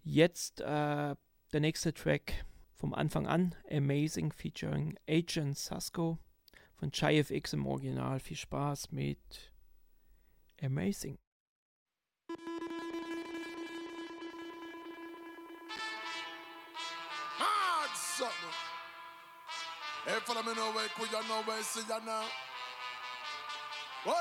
Jetzt der nächste Track vom Anfang an, Amazing featuring Agent Sasko von ChaiFX im Original. Viel Spaß mit Amazing. Something. Hey, follow me now, wait, could you know where see you now? Why?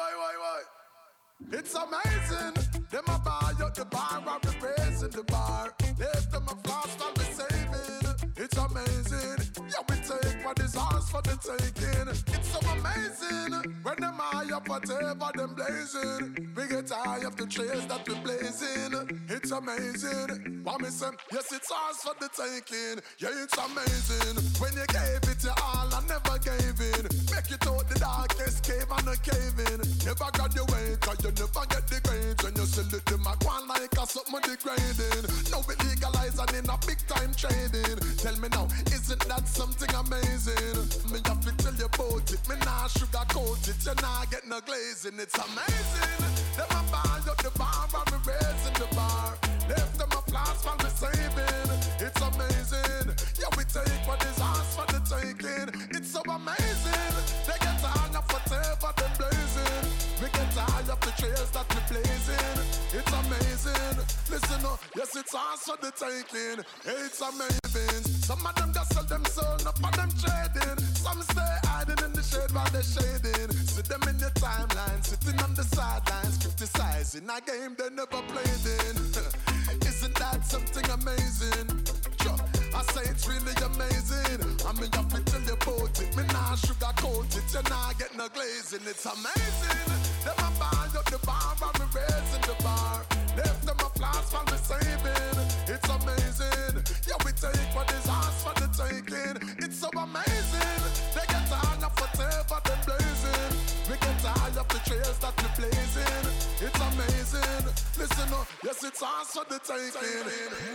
It's amazing. Them a buy up the bar, while we raising the bar. Left them a flash while we saving. It's amazing. Yeah, we take what is ours for the taking. It's so amazing. When them eye up whatever them blazing, we get high of the trails that we blazing. It's amazing. What me say? Yes, it's ours for the taking. Yeah, it's amazing. When you gave it your all, I never gave in. Make it out the darkest cave and a cave in. Never got your way, cause you never get the grades. When you sell it to my one like a something degrading. Now we legalize and in a big time trading. Tell me now, isn't that something amazing? Me have to tell you about it. Me nah sugarcoat it. You nah get no glazing. It's amazing. Them a buy up the bar while we raising the bar. Left them a flash while we saving. It's amazing. Yeah, we take what is ours for the taking. It's so amazing. They get tired of whatever them blazing. We get tired of the trails that we blazing. It's amazing. Listen up, yes, it's ours for the taking. It's amazing. Some of them just sell them soul, enough of them trading. Some stay hiding in the shade while they're shading. See them in your timeline, sitting on the sidelines, criticizing a game they never played in. Isn't that something amazing? Sure, I say it's really amazing. I mean, you have to tell you about it. Me nah sugarcoat it, you nah get no glazing. It's amazing. Them a buy up the bar while we raising the bar. Left them a flash while we saving. It's amazing. Yeah, we take what is ours for the taking. It's so amazing. They get tired of whatever them blazing. We get tired of the trails that we blazing. It's amazing. Listen up, yes, it's ours for the taking.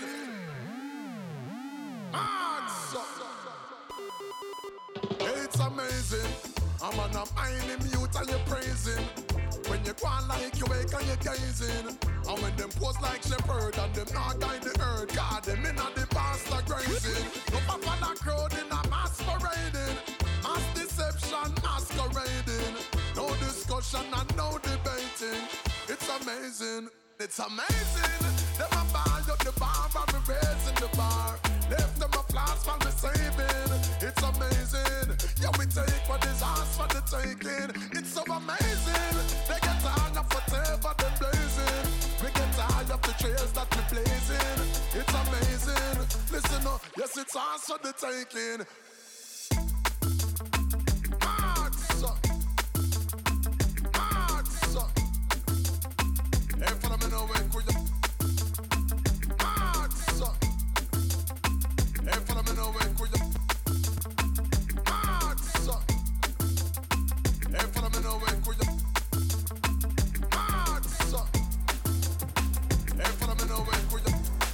It's amazing. I'm on a mind in mute and you praising. When you go on like you wake and you gazing. And when them post like shepherd and them not guide the earth. God, them in the pastor grazing. No papa la crowd in a masquerading. Mass deception masquerading. No discussion and no debating. It's amazing. It's amazing. Them a buy up the bar while we raising the bar. Left them a flash while we saving. It's amazing. Yeah, we take what is ours for the taking. It's so amazing. They get tired of whatever them blazing. We get tired of the trails that we blazing. It's amazing. Listen up, yes, it's ours for the taking. Hey, follow me now, wait, could you? Hey, follow me now, wait, could you? Hey, follow me now, wait, could you? Hey, follow me now, wait, could you?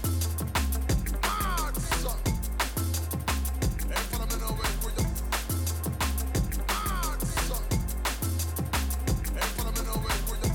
Hey, follow me now, wait, could you? Hey, follow me now, wait, could you?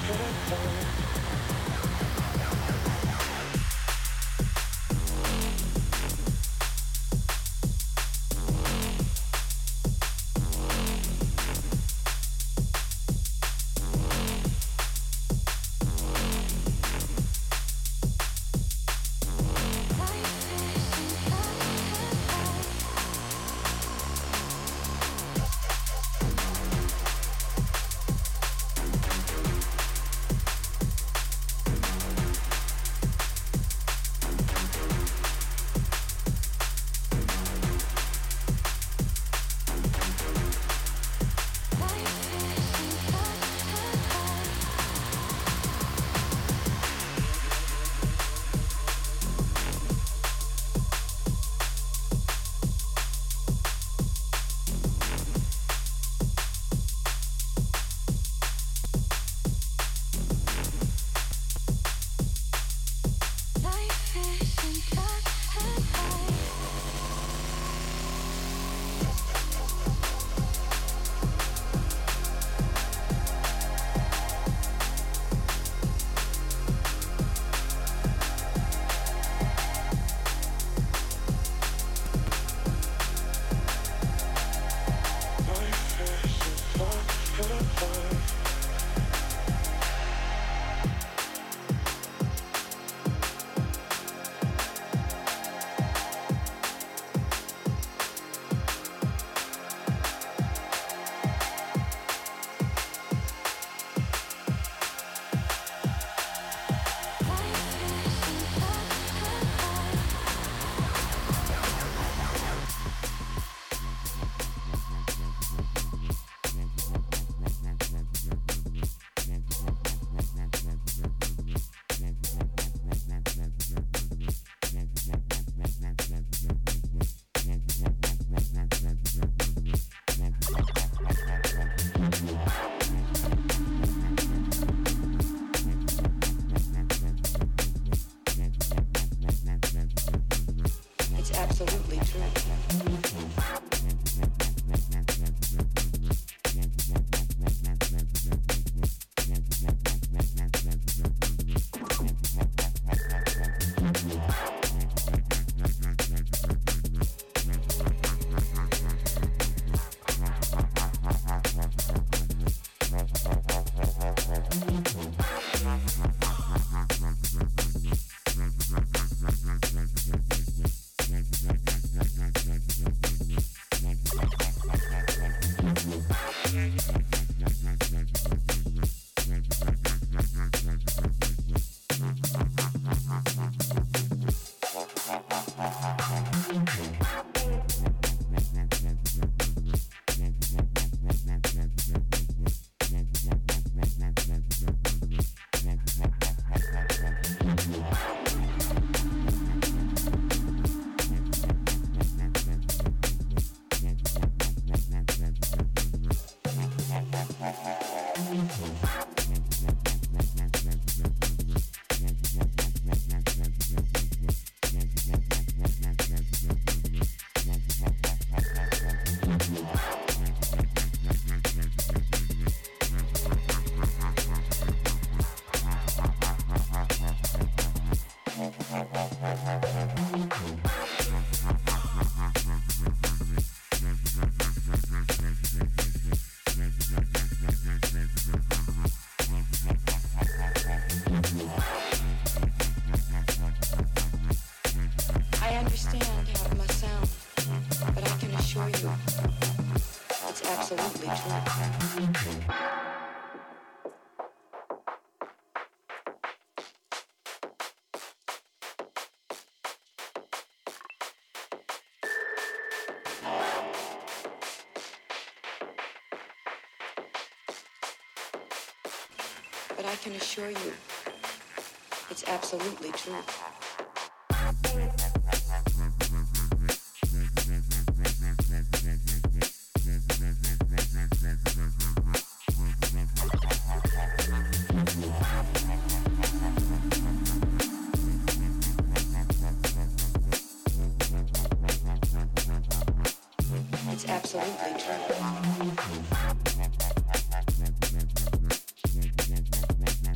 But I can assure you, it's absolutely true. It's absolutely true.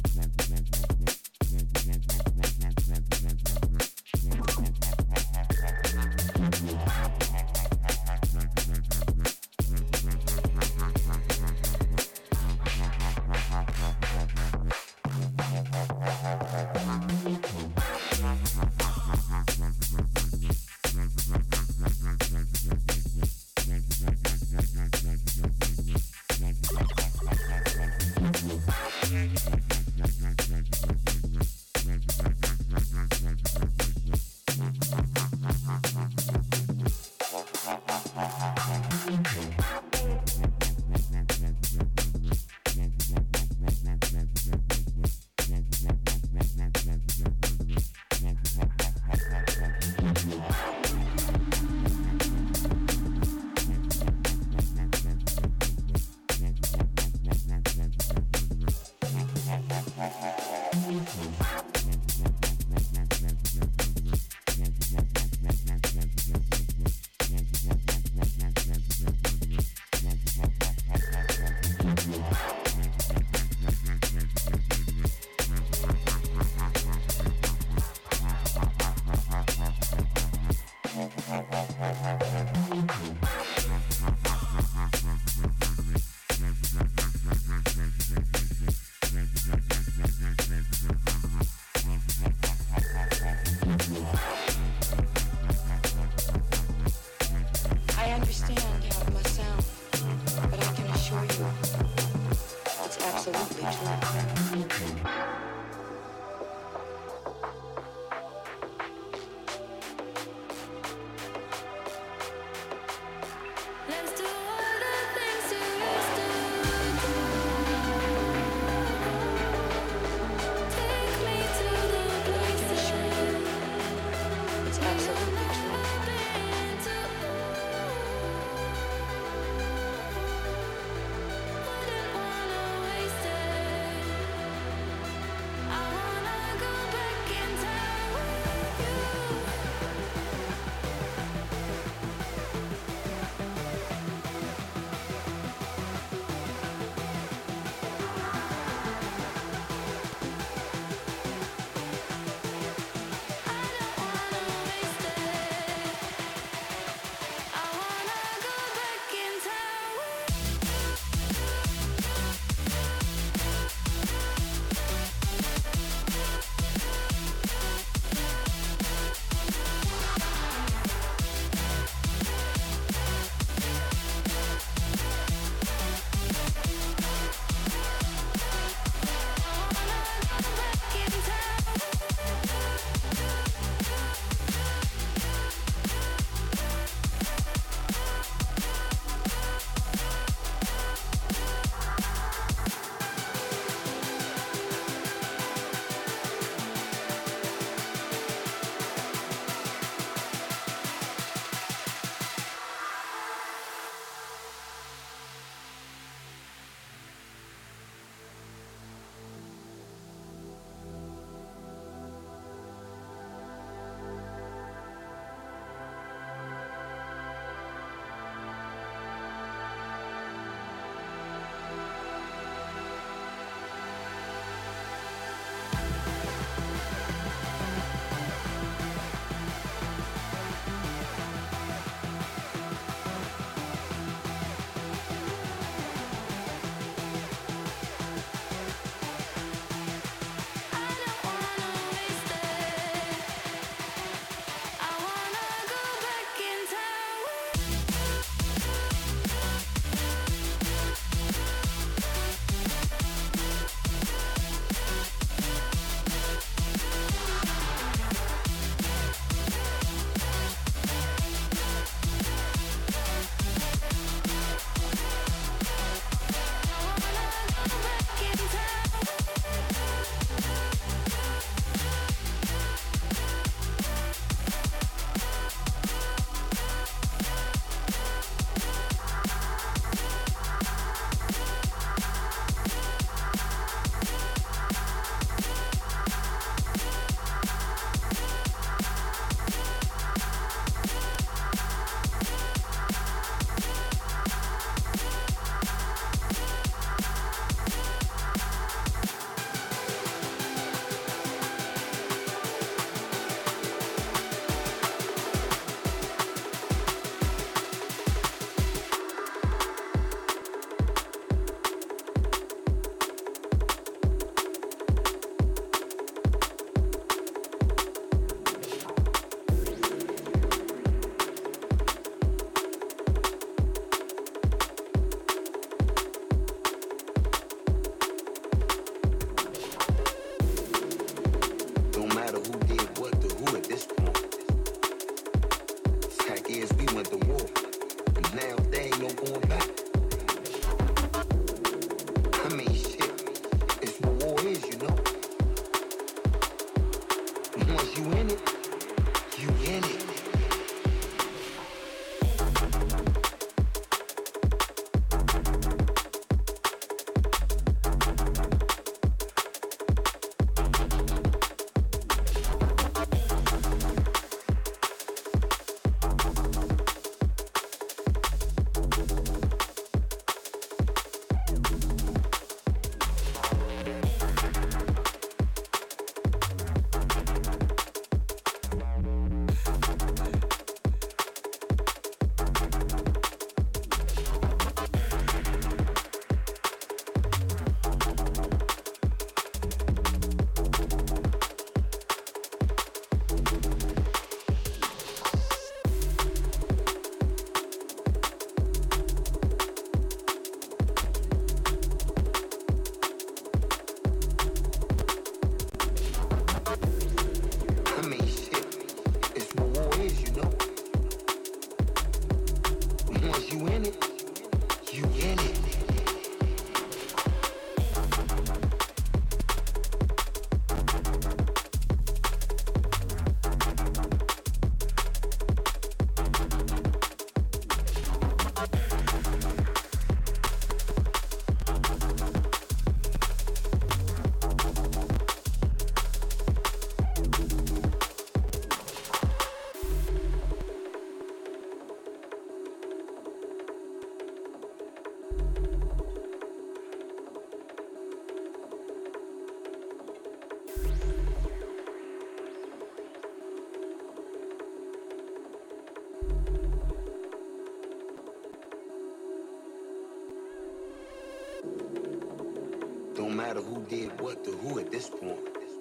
matter who did what to who at this point.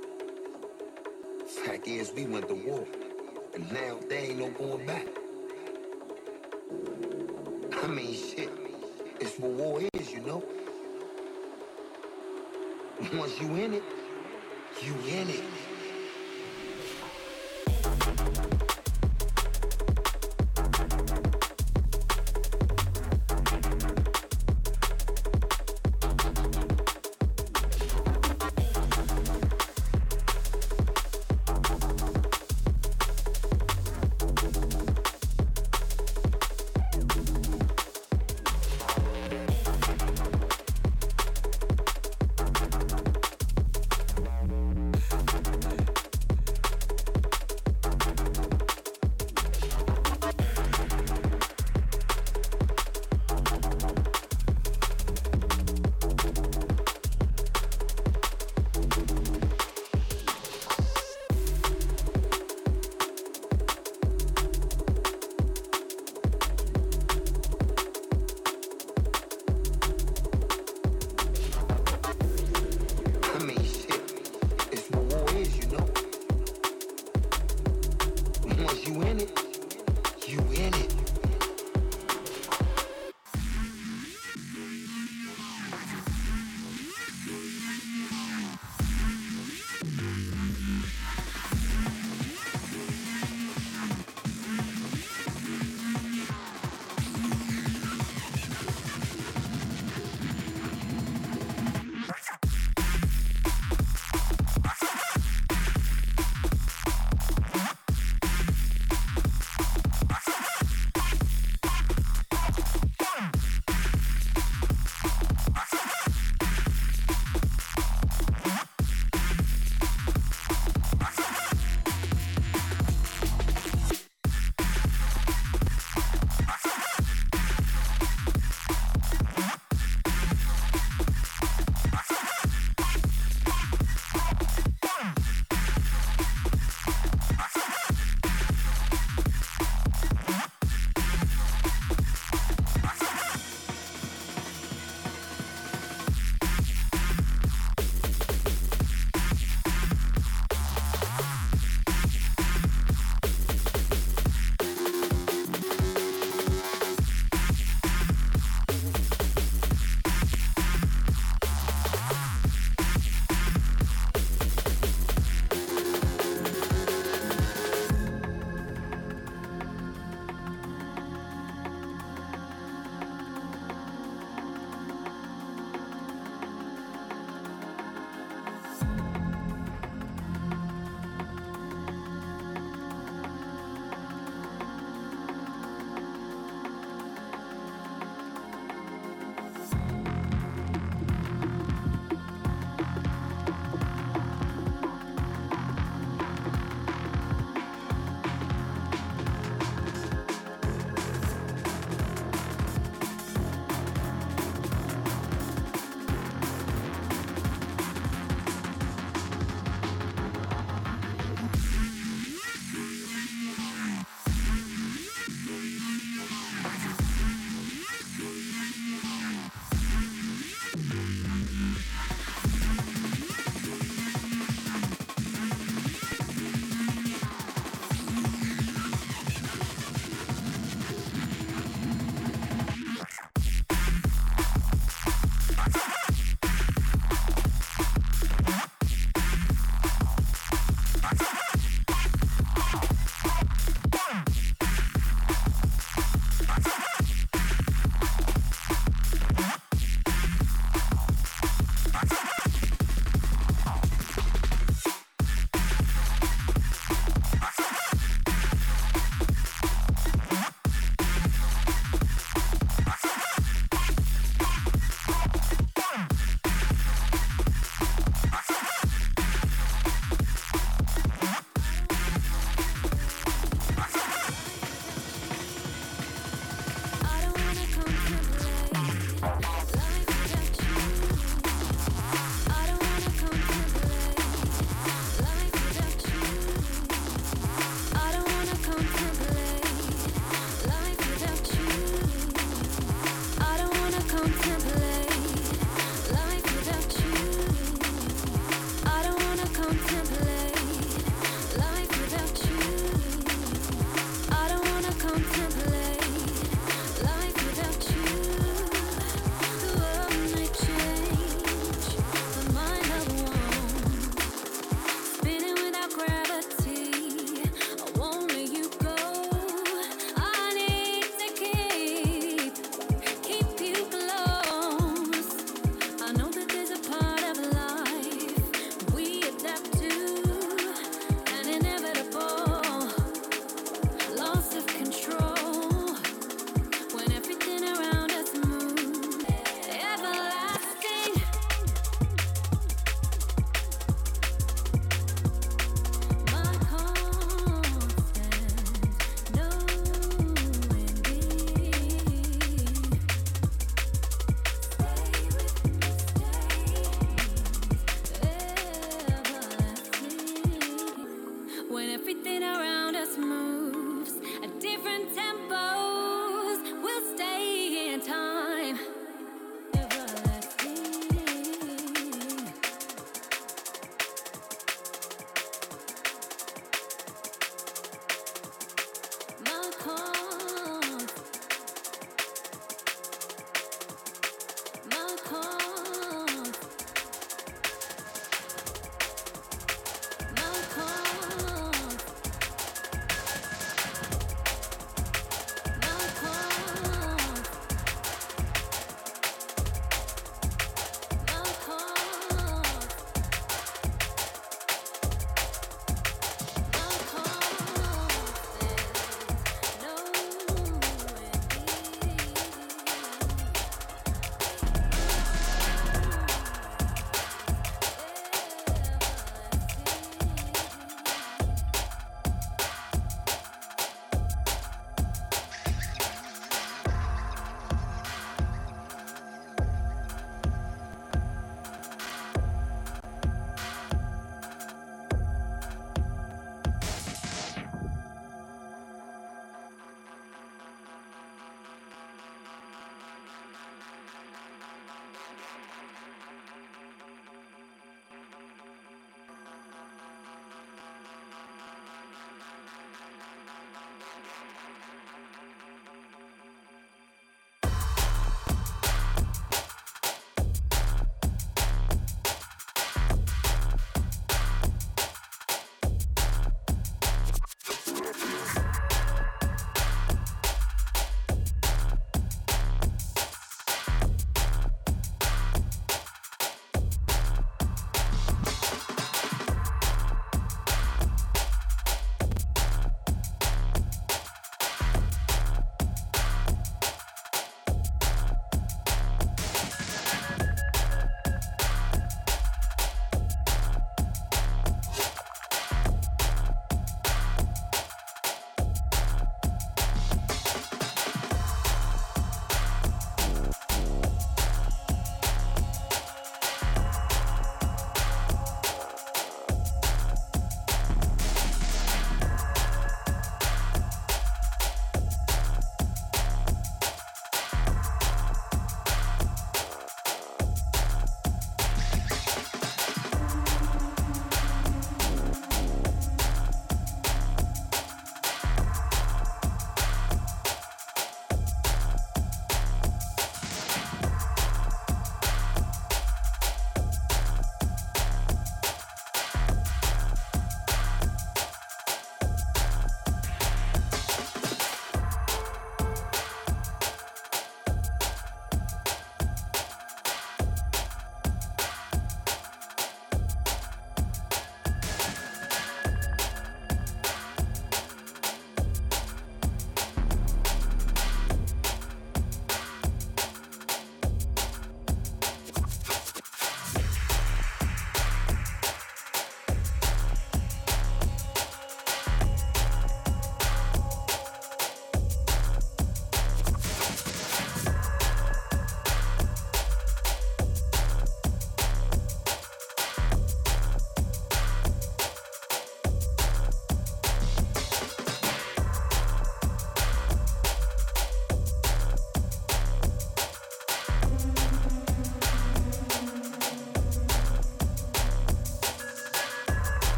Fact is, we went to war, and now there ain't no going back. I mean, shit, it's what war is, you know? Once you in it, you in it.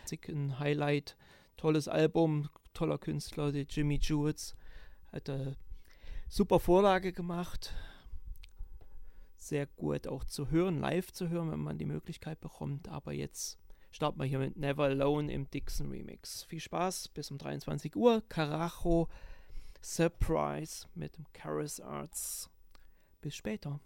Ein Highlight, tolles Album, toller Künstler, der Jimmy Jules. Hat eine super Vorlage gemacht. Sehr gut auch zu hören, live zu hören, wenn man die Möglichkeit bekommt. Aber jetzt starten wir hier mit Never Alone im Dixon Remix. Viel Spaß, bis um 23 Uhr. Carajo Surprise mit dem Karis Arts. Bis später.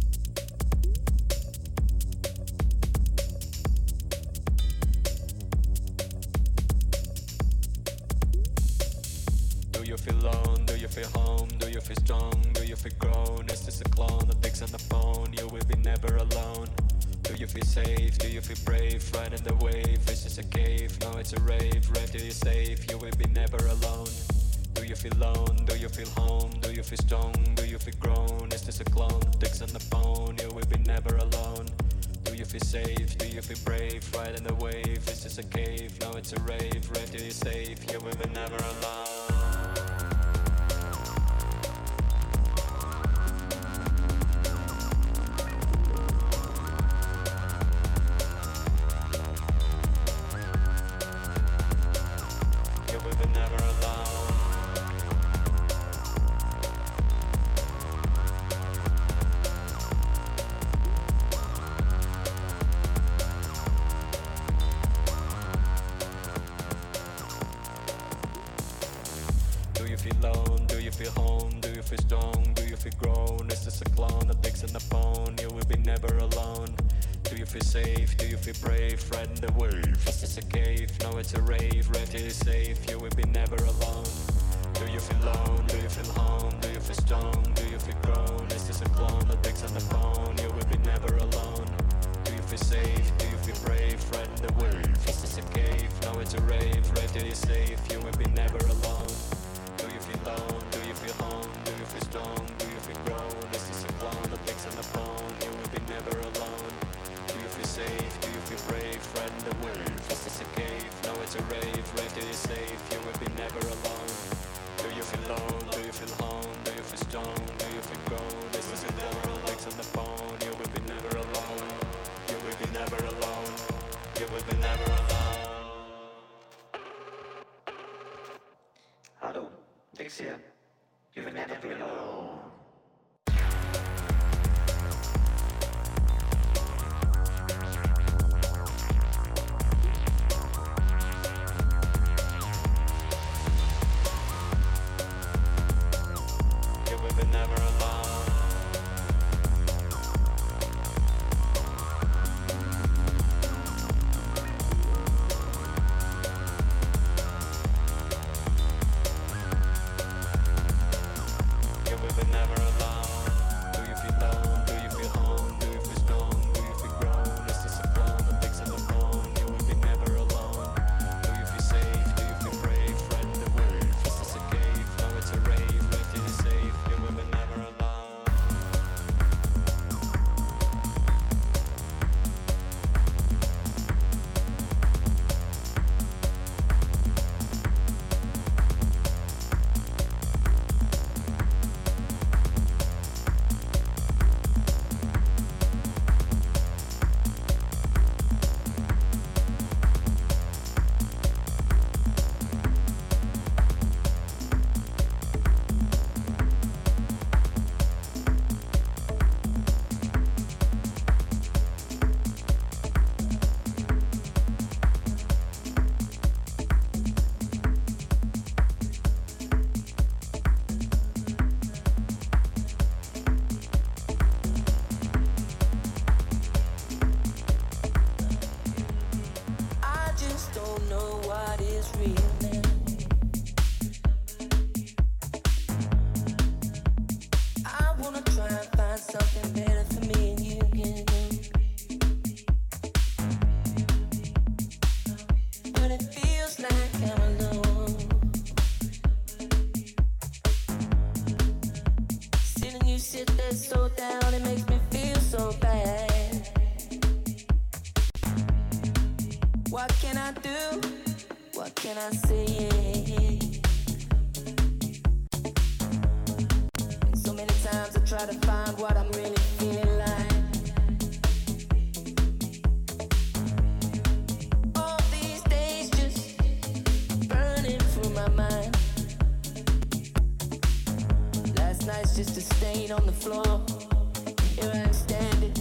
Do you feel alone? Do you feel home? Do you feel strong? Do you feel grown? Is this a clone that picks on the phone? You will be never alone. Do you feel safe? Do you feel brave? Riding the wave, is this a cave? No, it's a rave, rave till you're safe. You will be never alone. Do you feel alone? Do you feel home? Do you feel strong? Do you feel grown? Is this a clone that picks on the phone? You will be never alone. Do you feel safe? Do you feel brave? Riding the wave, is this a cave? No, it's a rave, rave till you're safe. You will be never alone. All these days just a stain on the floor. Here I am standing.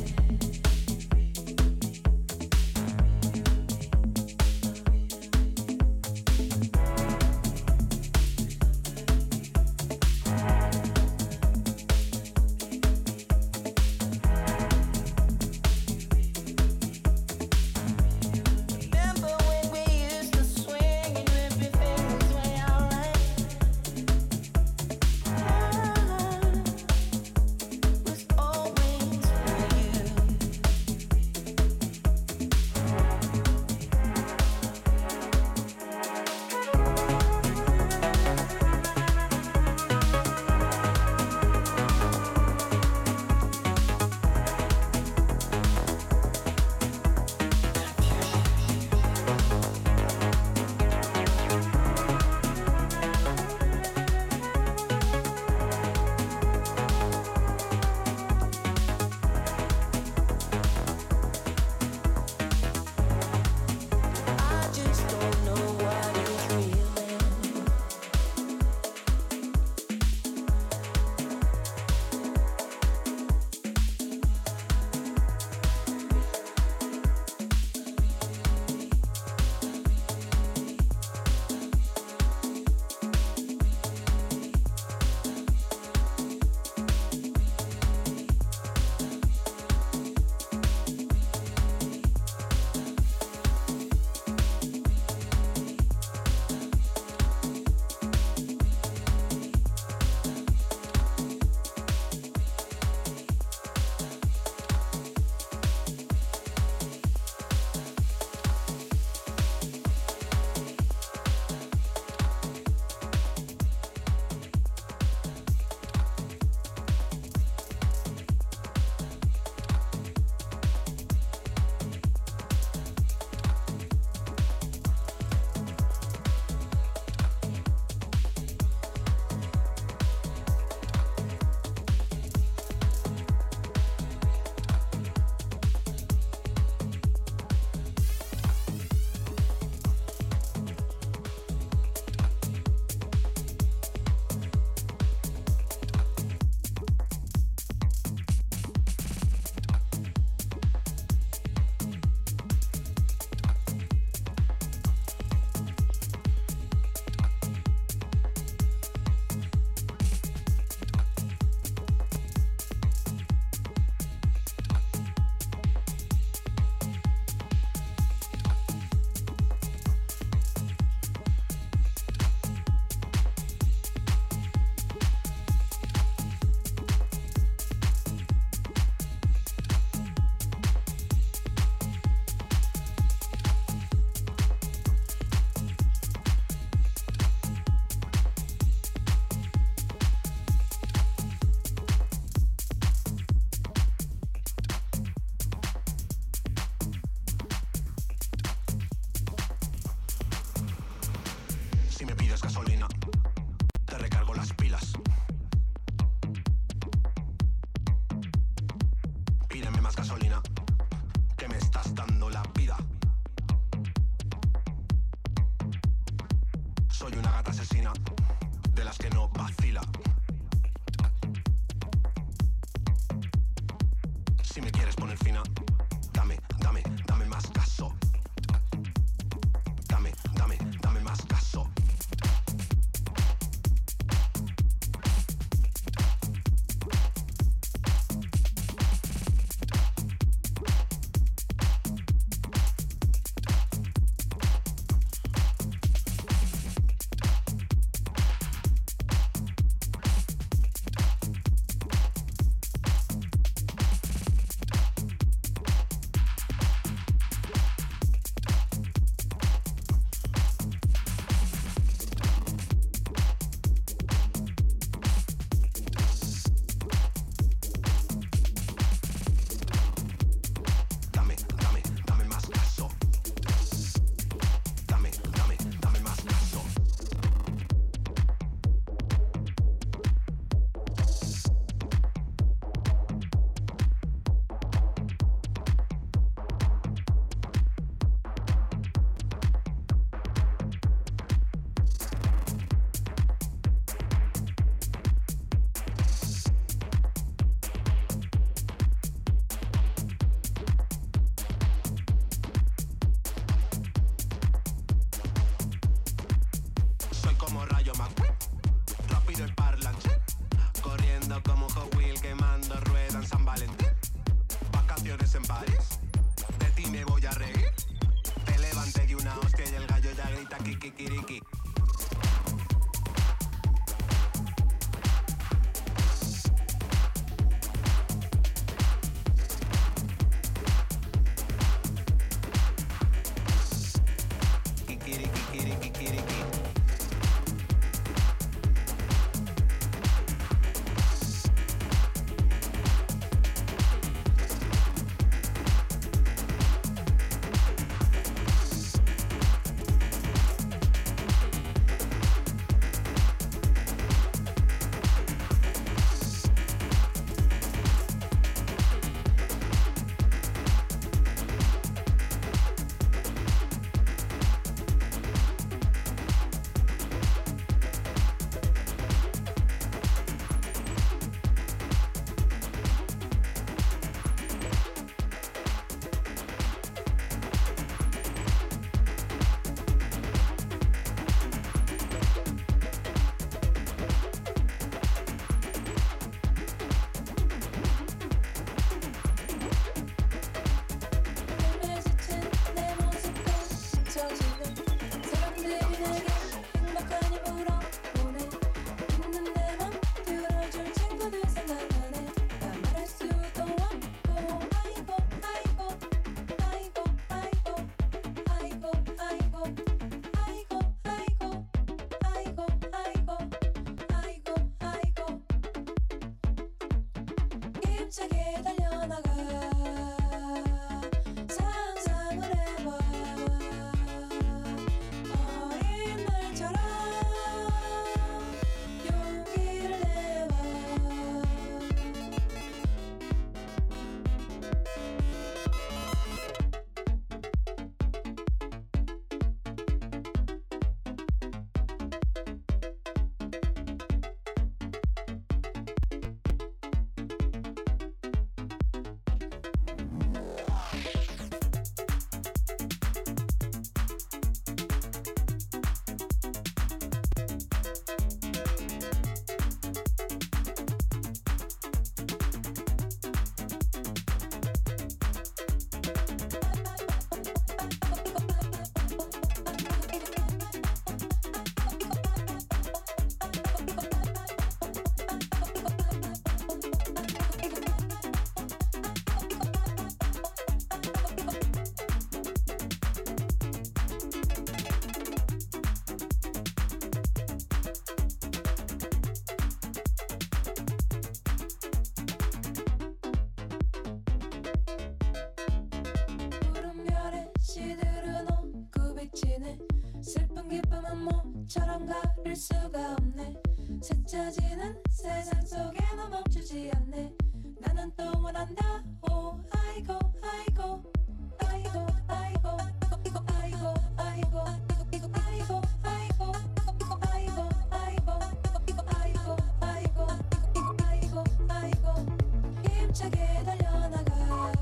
빛처럼 가릴 수가 없네. 스쳐지는 세상 속에 너 멈추지 않네. 나는 또 원한다. 오 아이고 아이고 아이고 아이고 아이고 아이고 아이고 아이고 아이고 아이고 아이고 아이고 아이고 아이고 힘차게 달려나가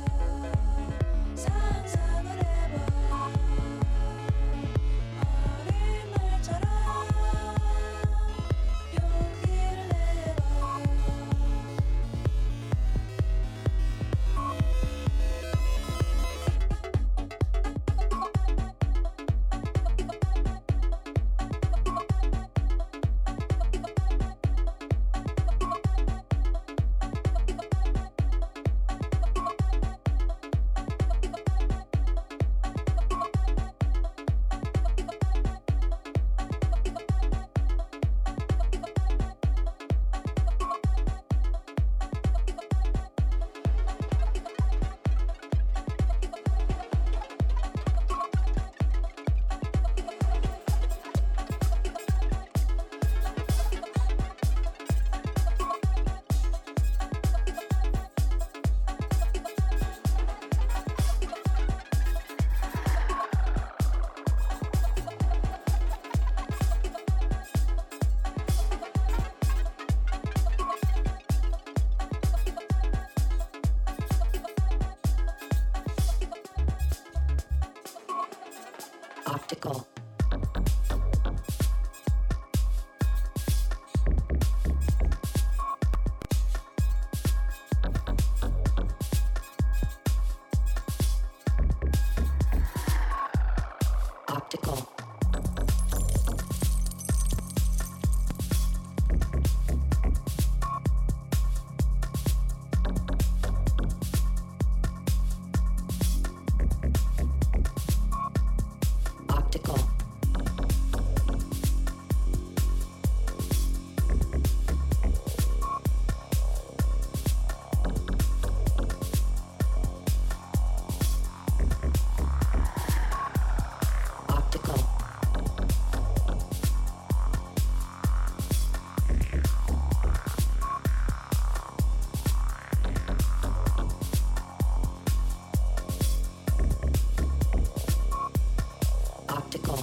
상상을 해봐. 어린 날처럼 용기를 내봐. Optical. Optical. Optical. Optical. Optical.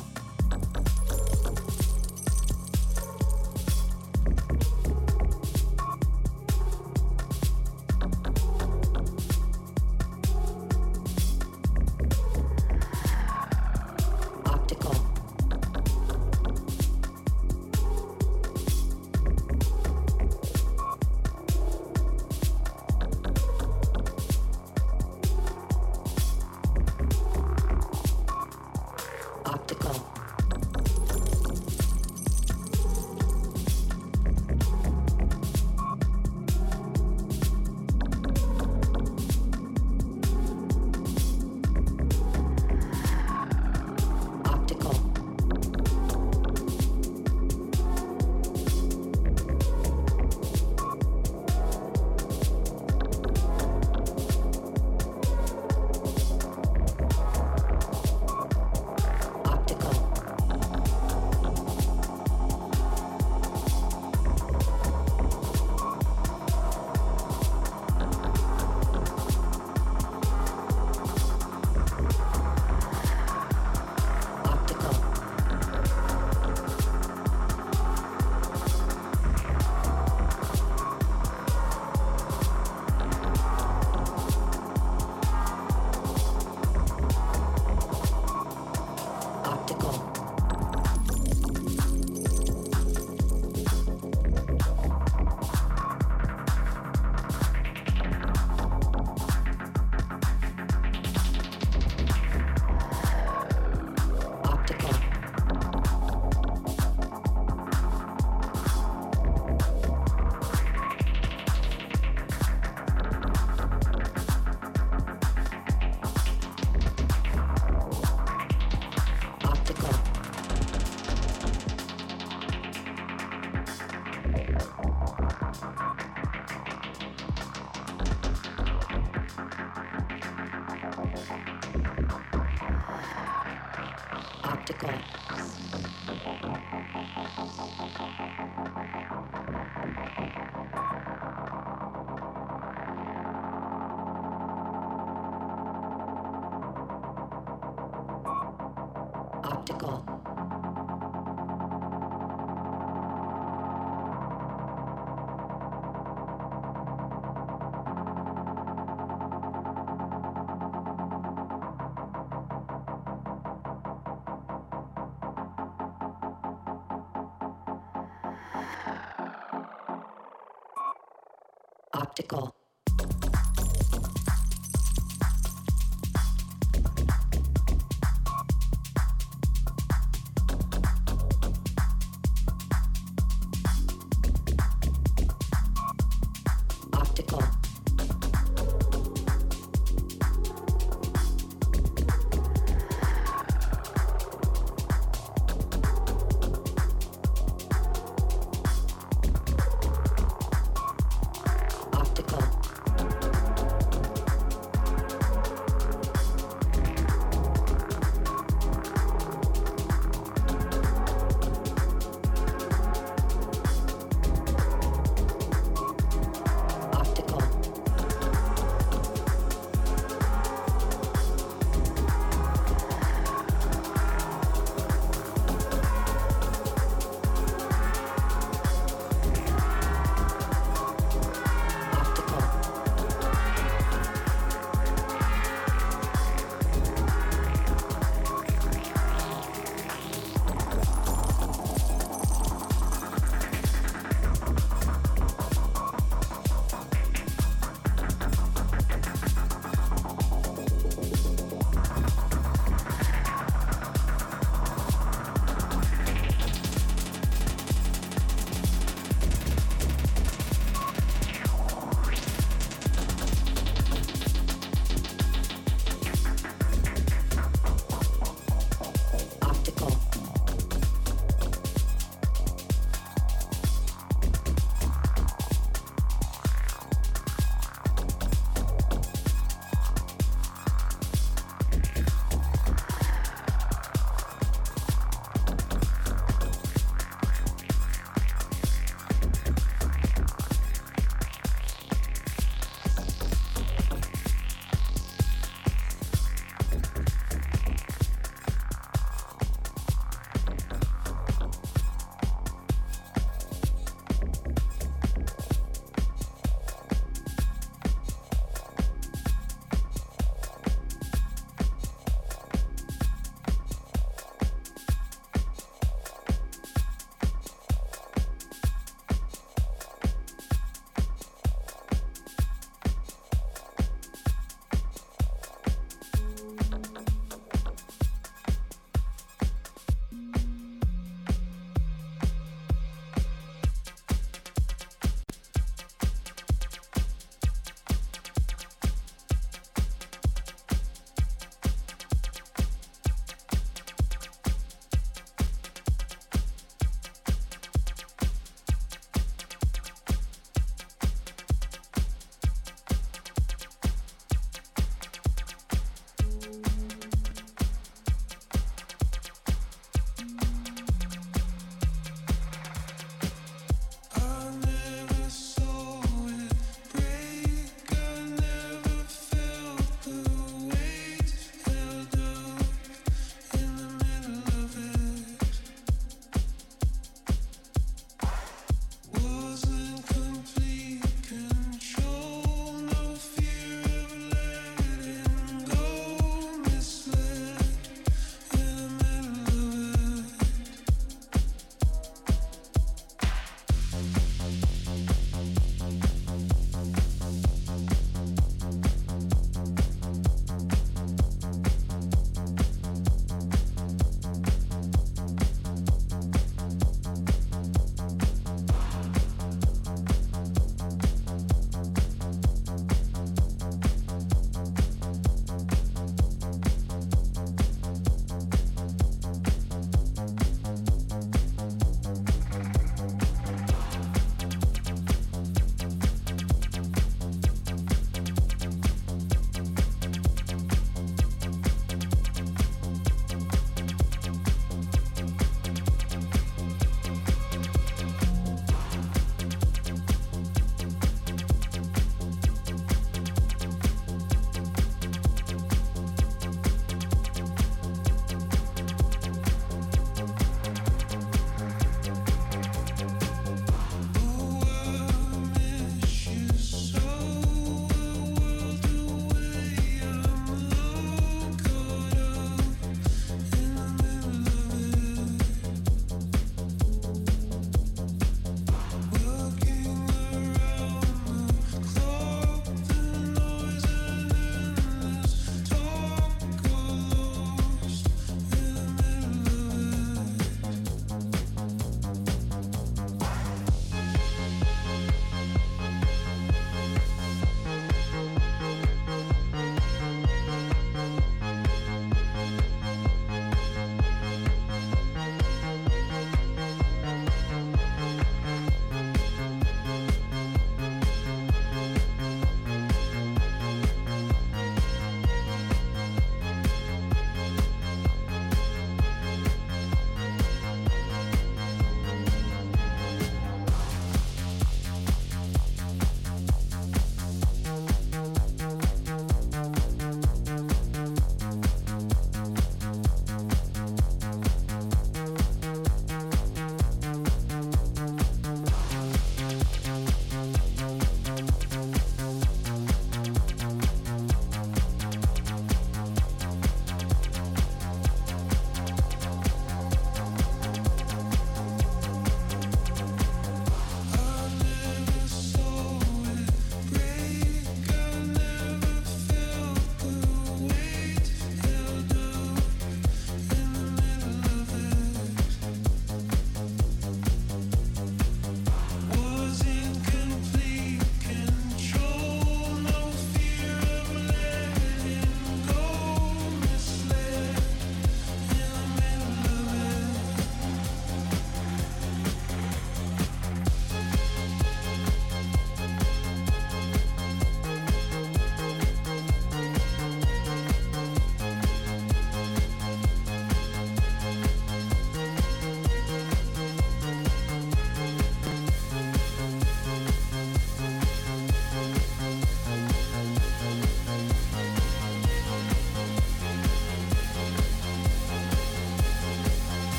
Optical. Optical. Optical. Optical. Optical. Optical. Optical. Optical. Optical. Optical. Optical. Optical. Optical.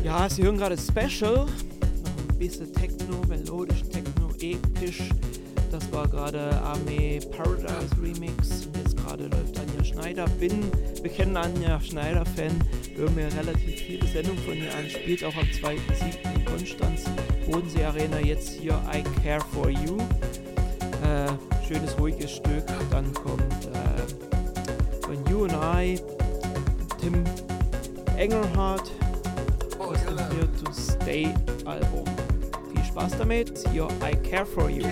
Ja, Sie hören gerade Special. Noch ein bisschen Techno, melodisch Techno, episch. Das war gerade Armee Paradise Remix. Und jetzt gerade läuft Anja Schneider. Bin bekennender Anja Schneider-Fan. Höre mir relativ viele Sendungen von ihr an. Spielt auch am 2.7. in Konstanz. Bodensee Arena. Jetzt hier I Care For You. Schönes, ruhiges Stück. Dann kommt When You and I, Tim Engelhardt. Aus dem Here to Stay Album. Viel Spaß damit. Hier I Care For You.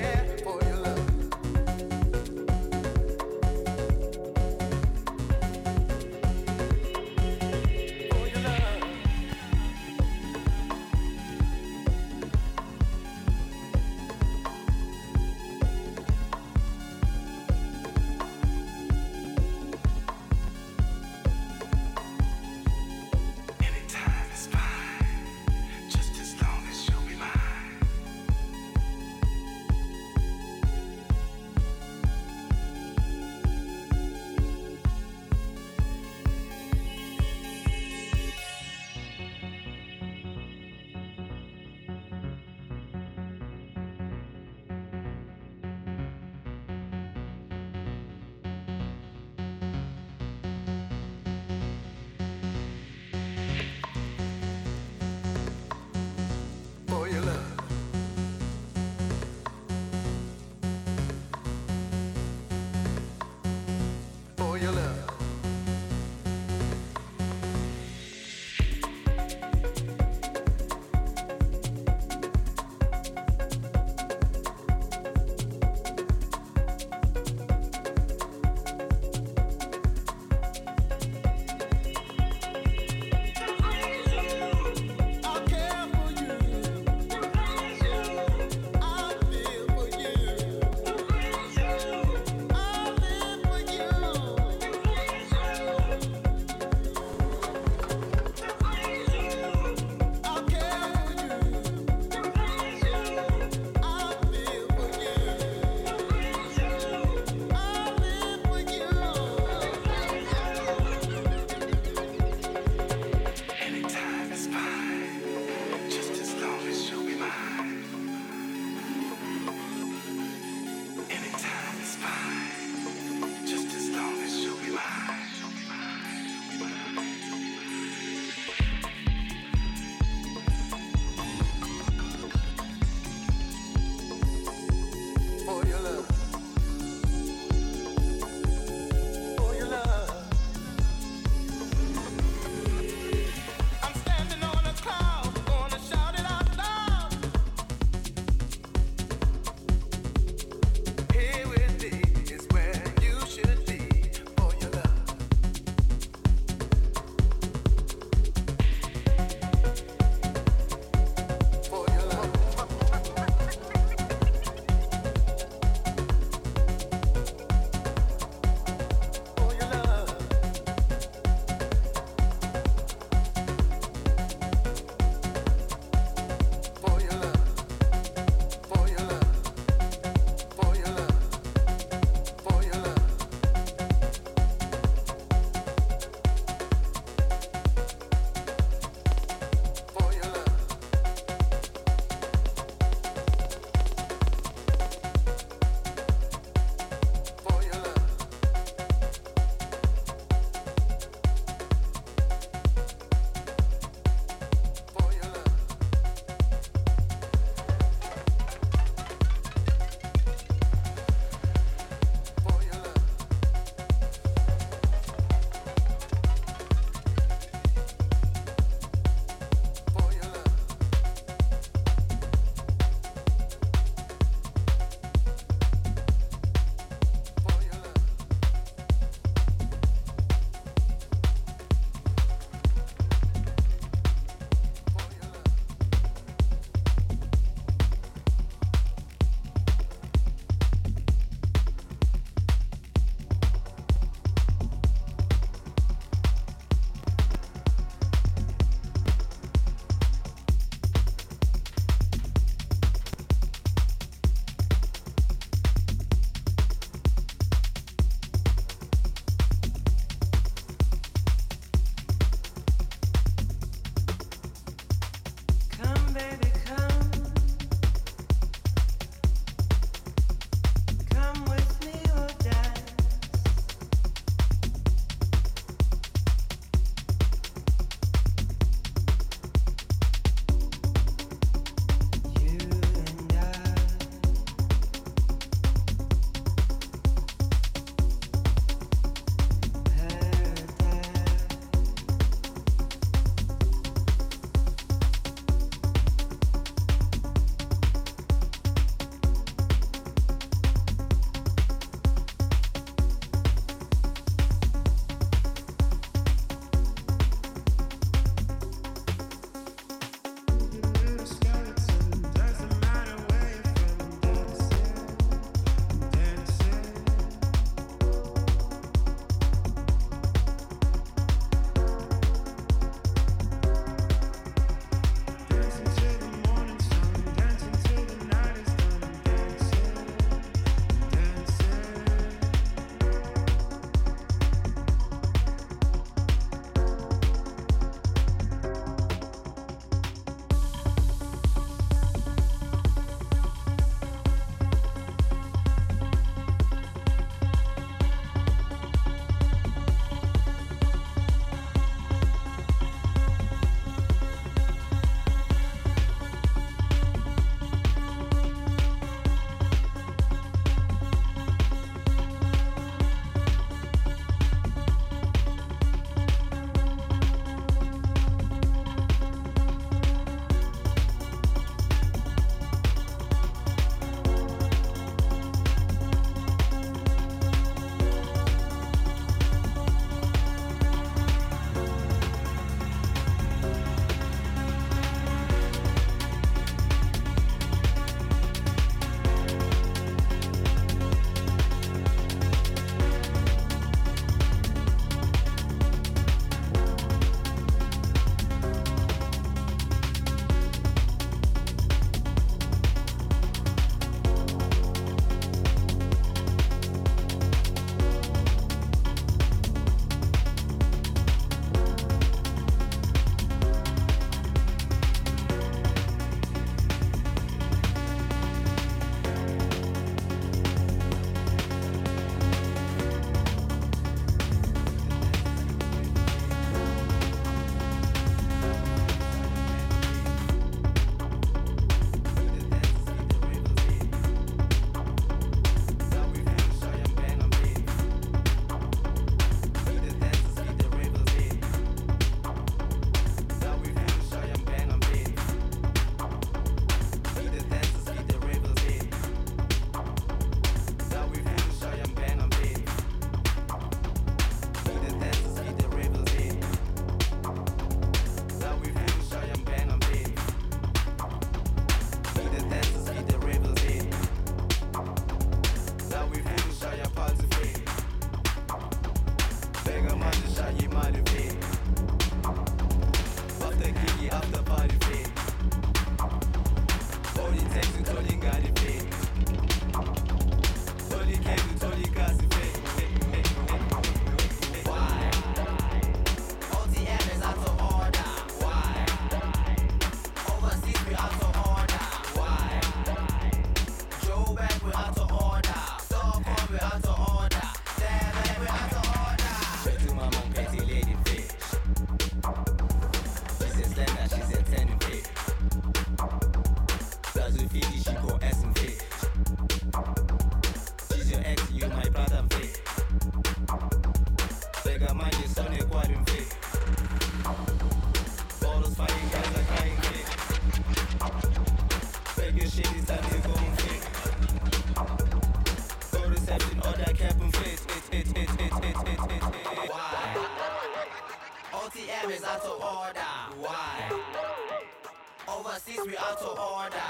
overseas, we out of order.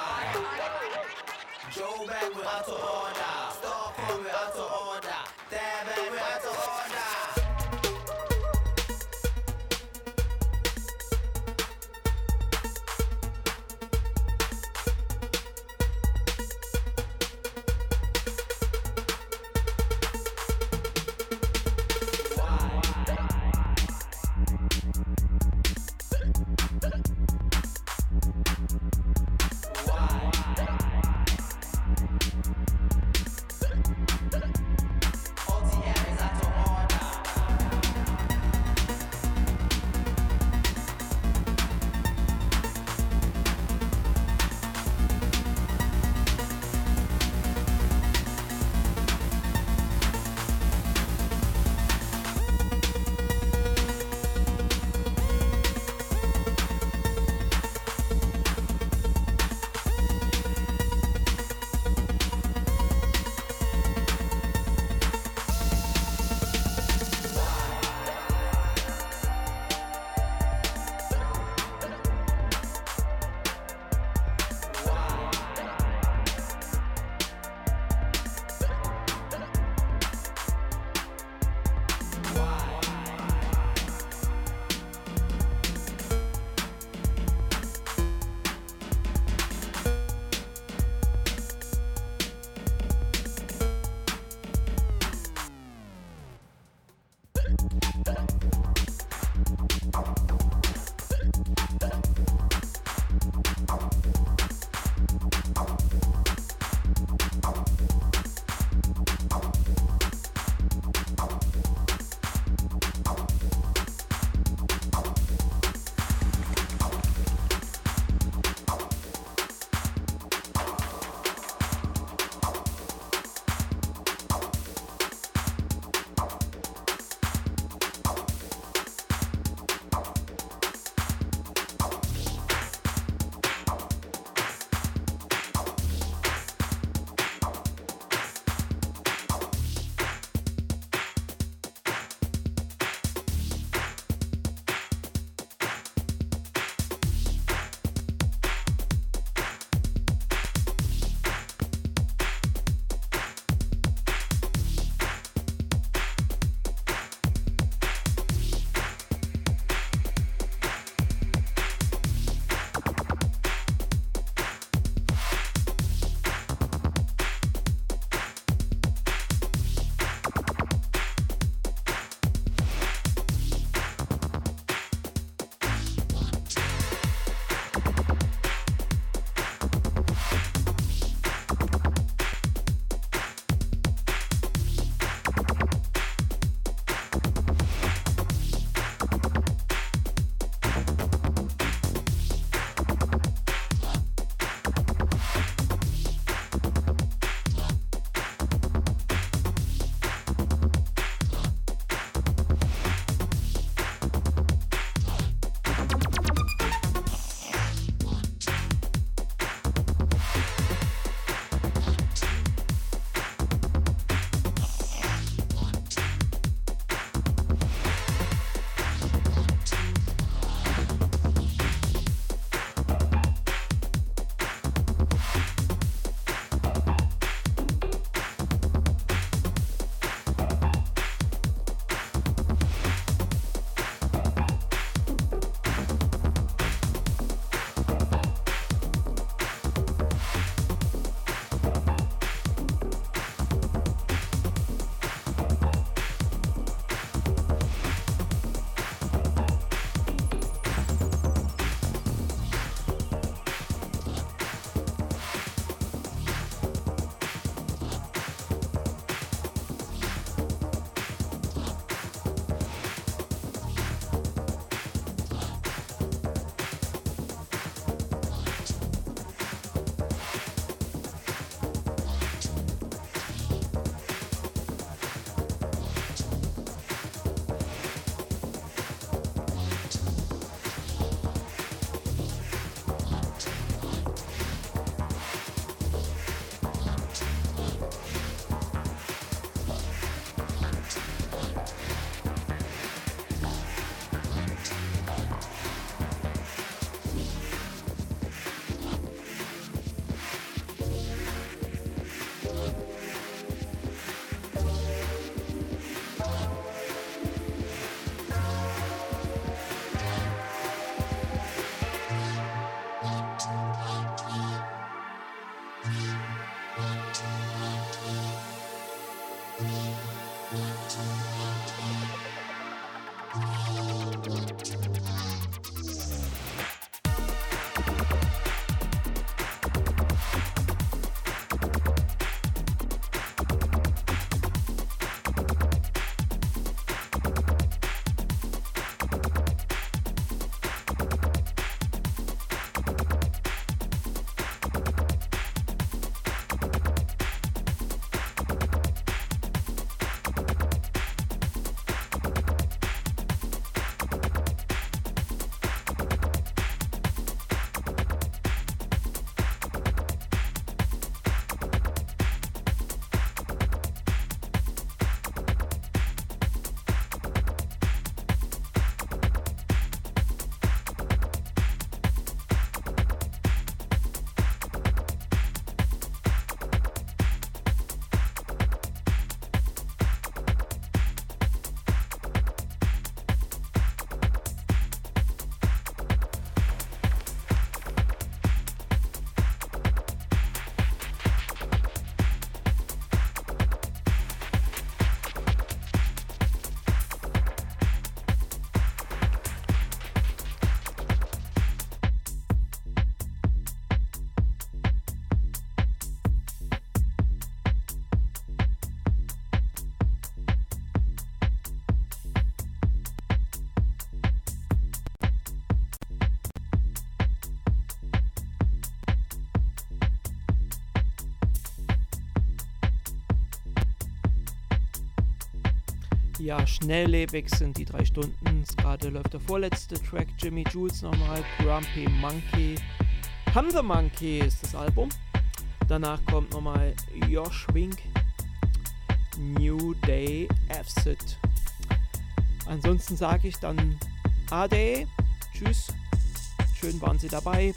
Joburg, we out of order. Stockholm, we out of order. Devon, we out of order. OTM is out of order. Ja, schnelllebig sind die 3 Stunden. Gerade läuft der vorletzte Track, Jimmy Jules nochmal, Grumpy Monkey. I'm the Monkey ist das Album. Danach kommt nochmal Josh Wink, New Day, Acid. Ansonsten sage ich dann Ade, tschüss, schön waren Sie dabei.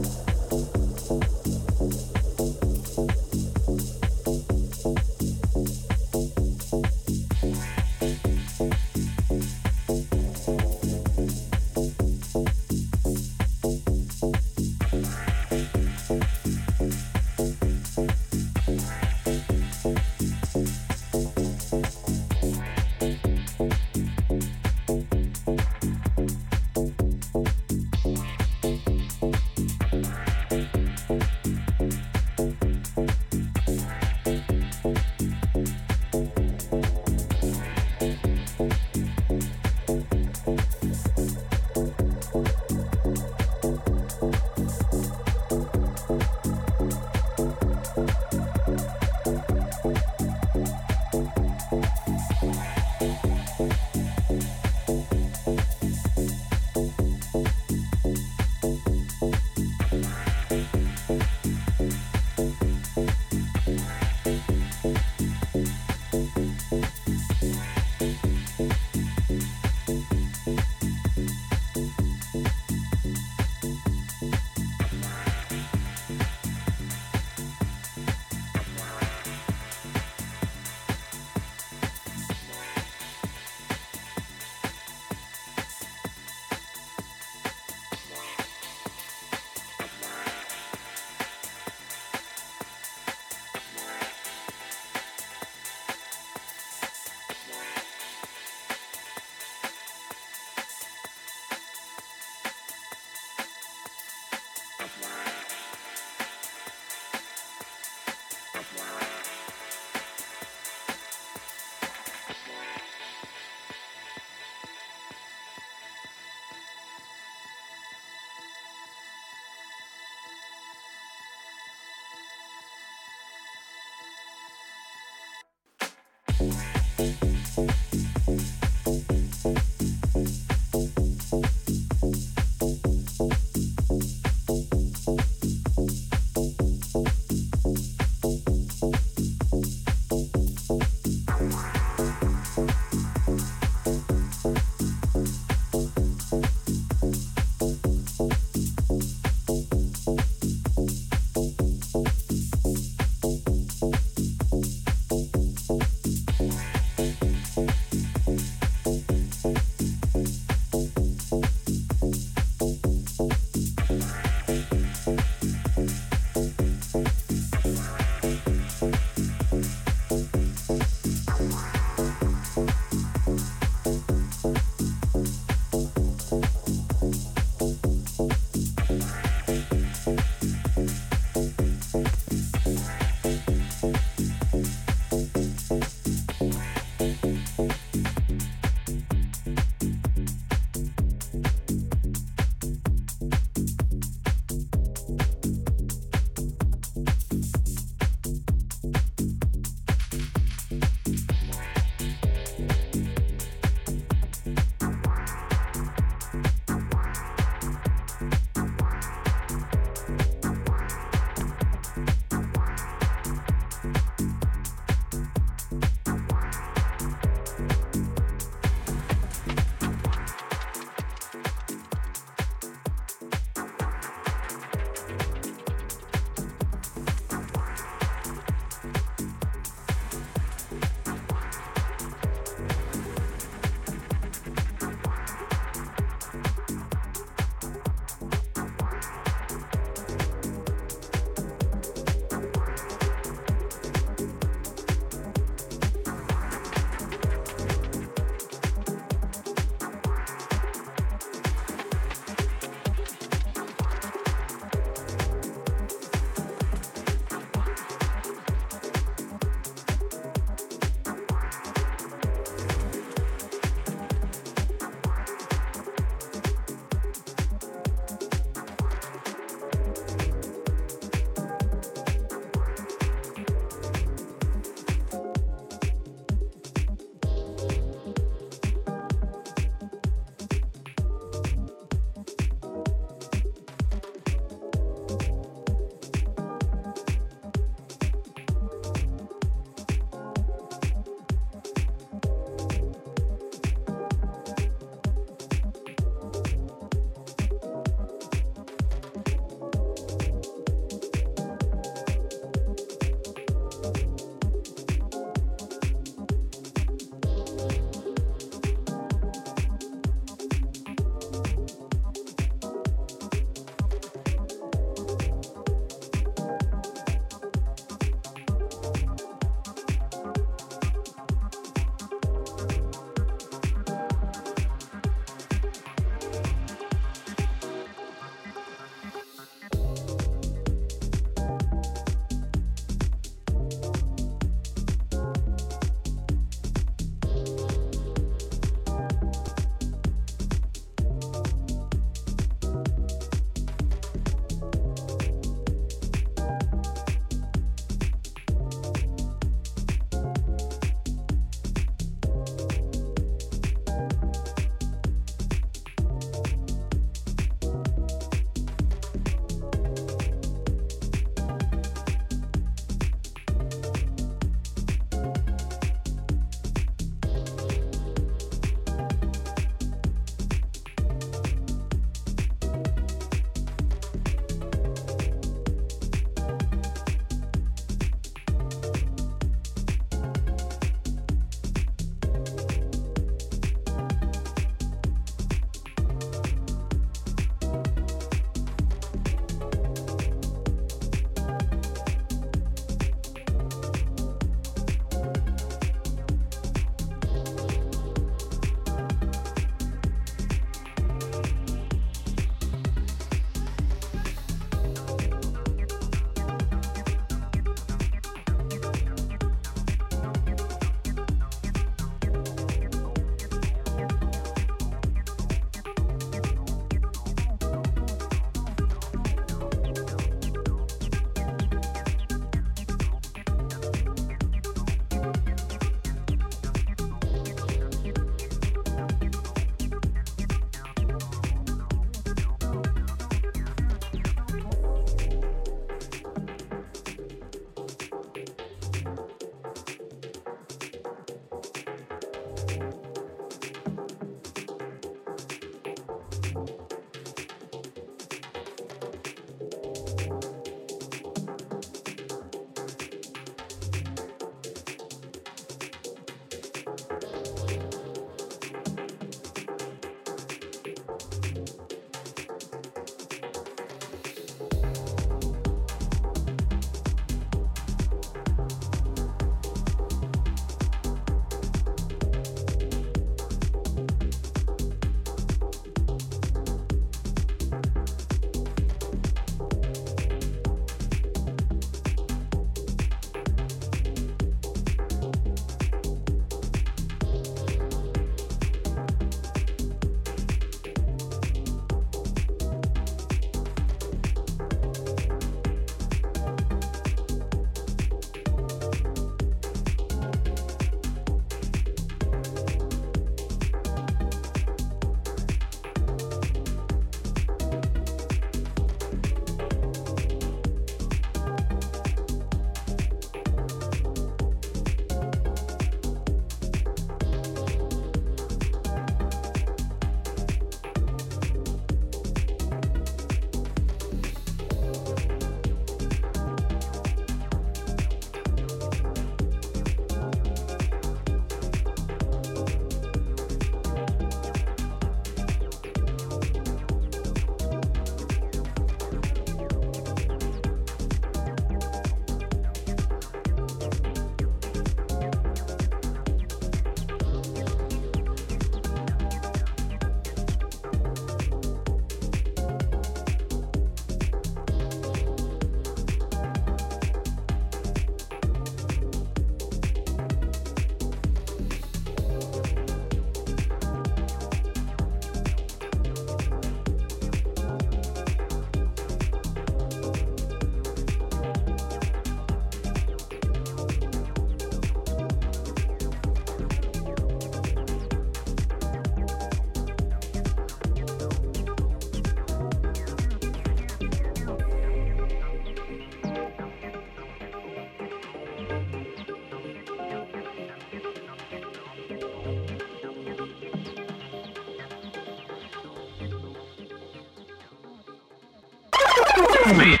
Move it.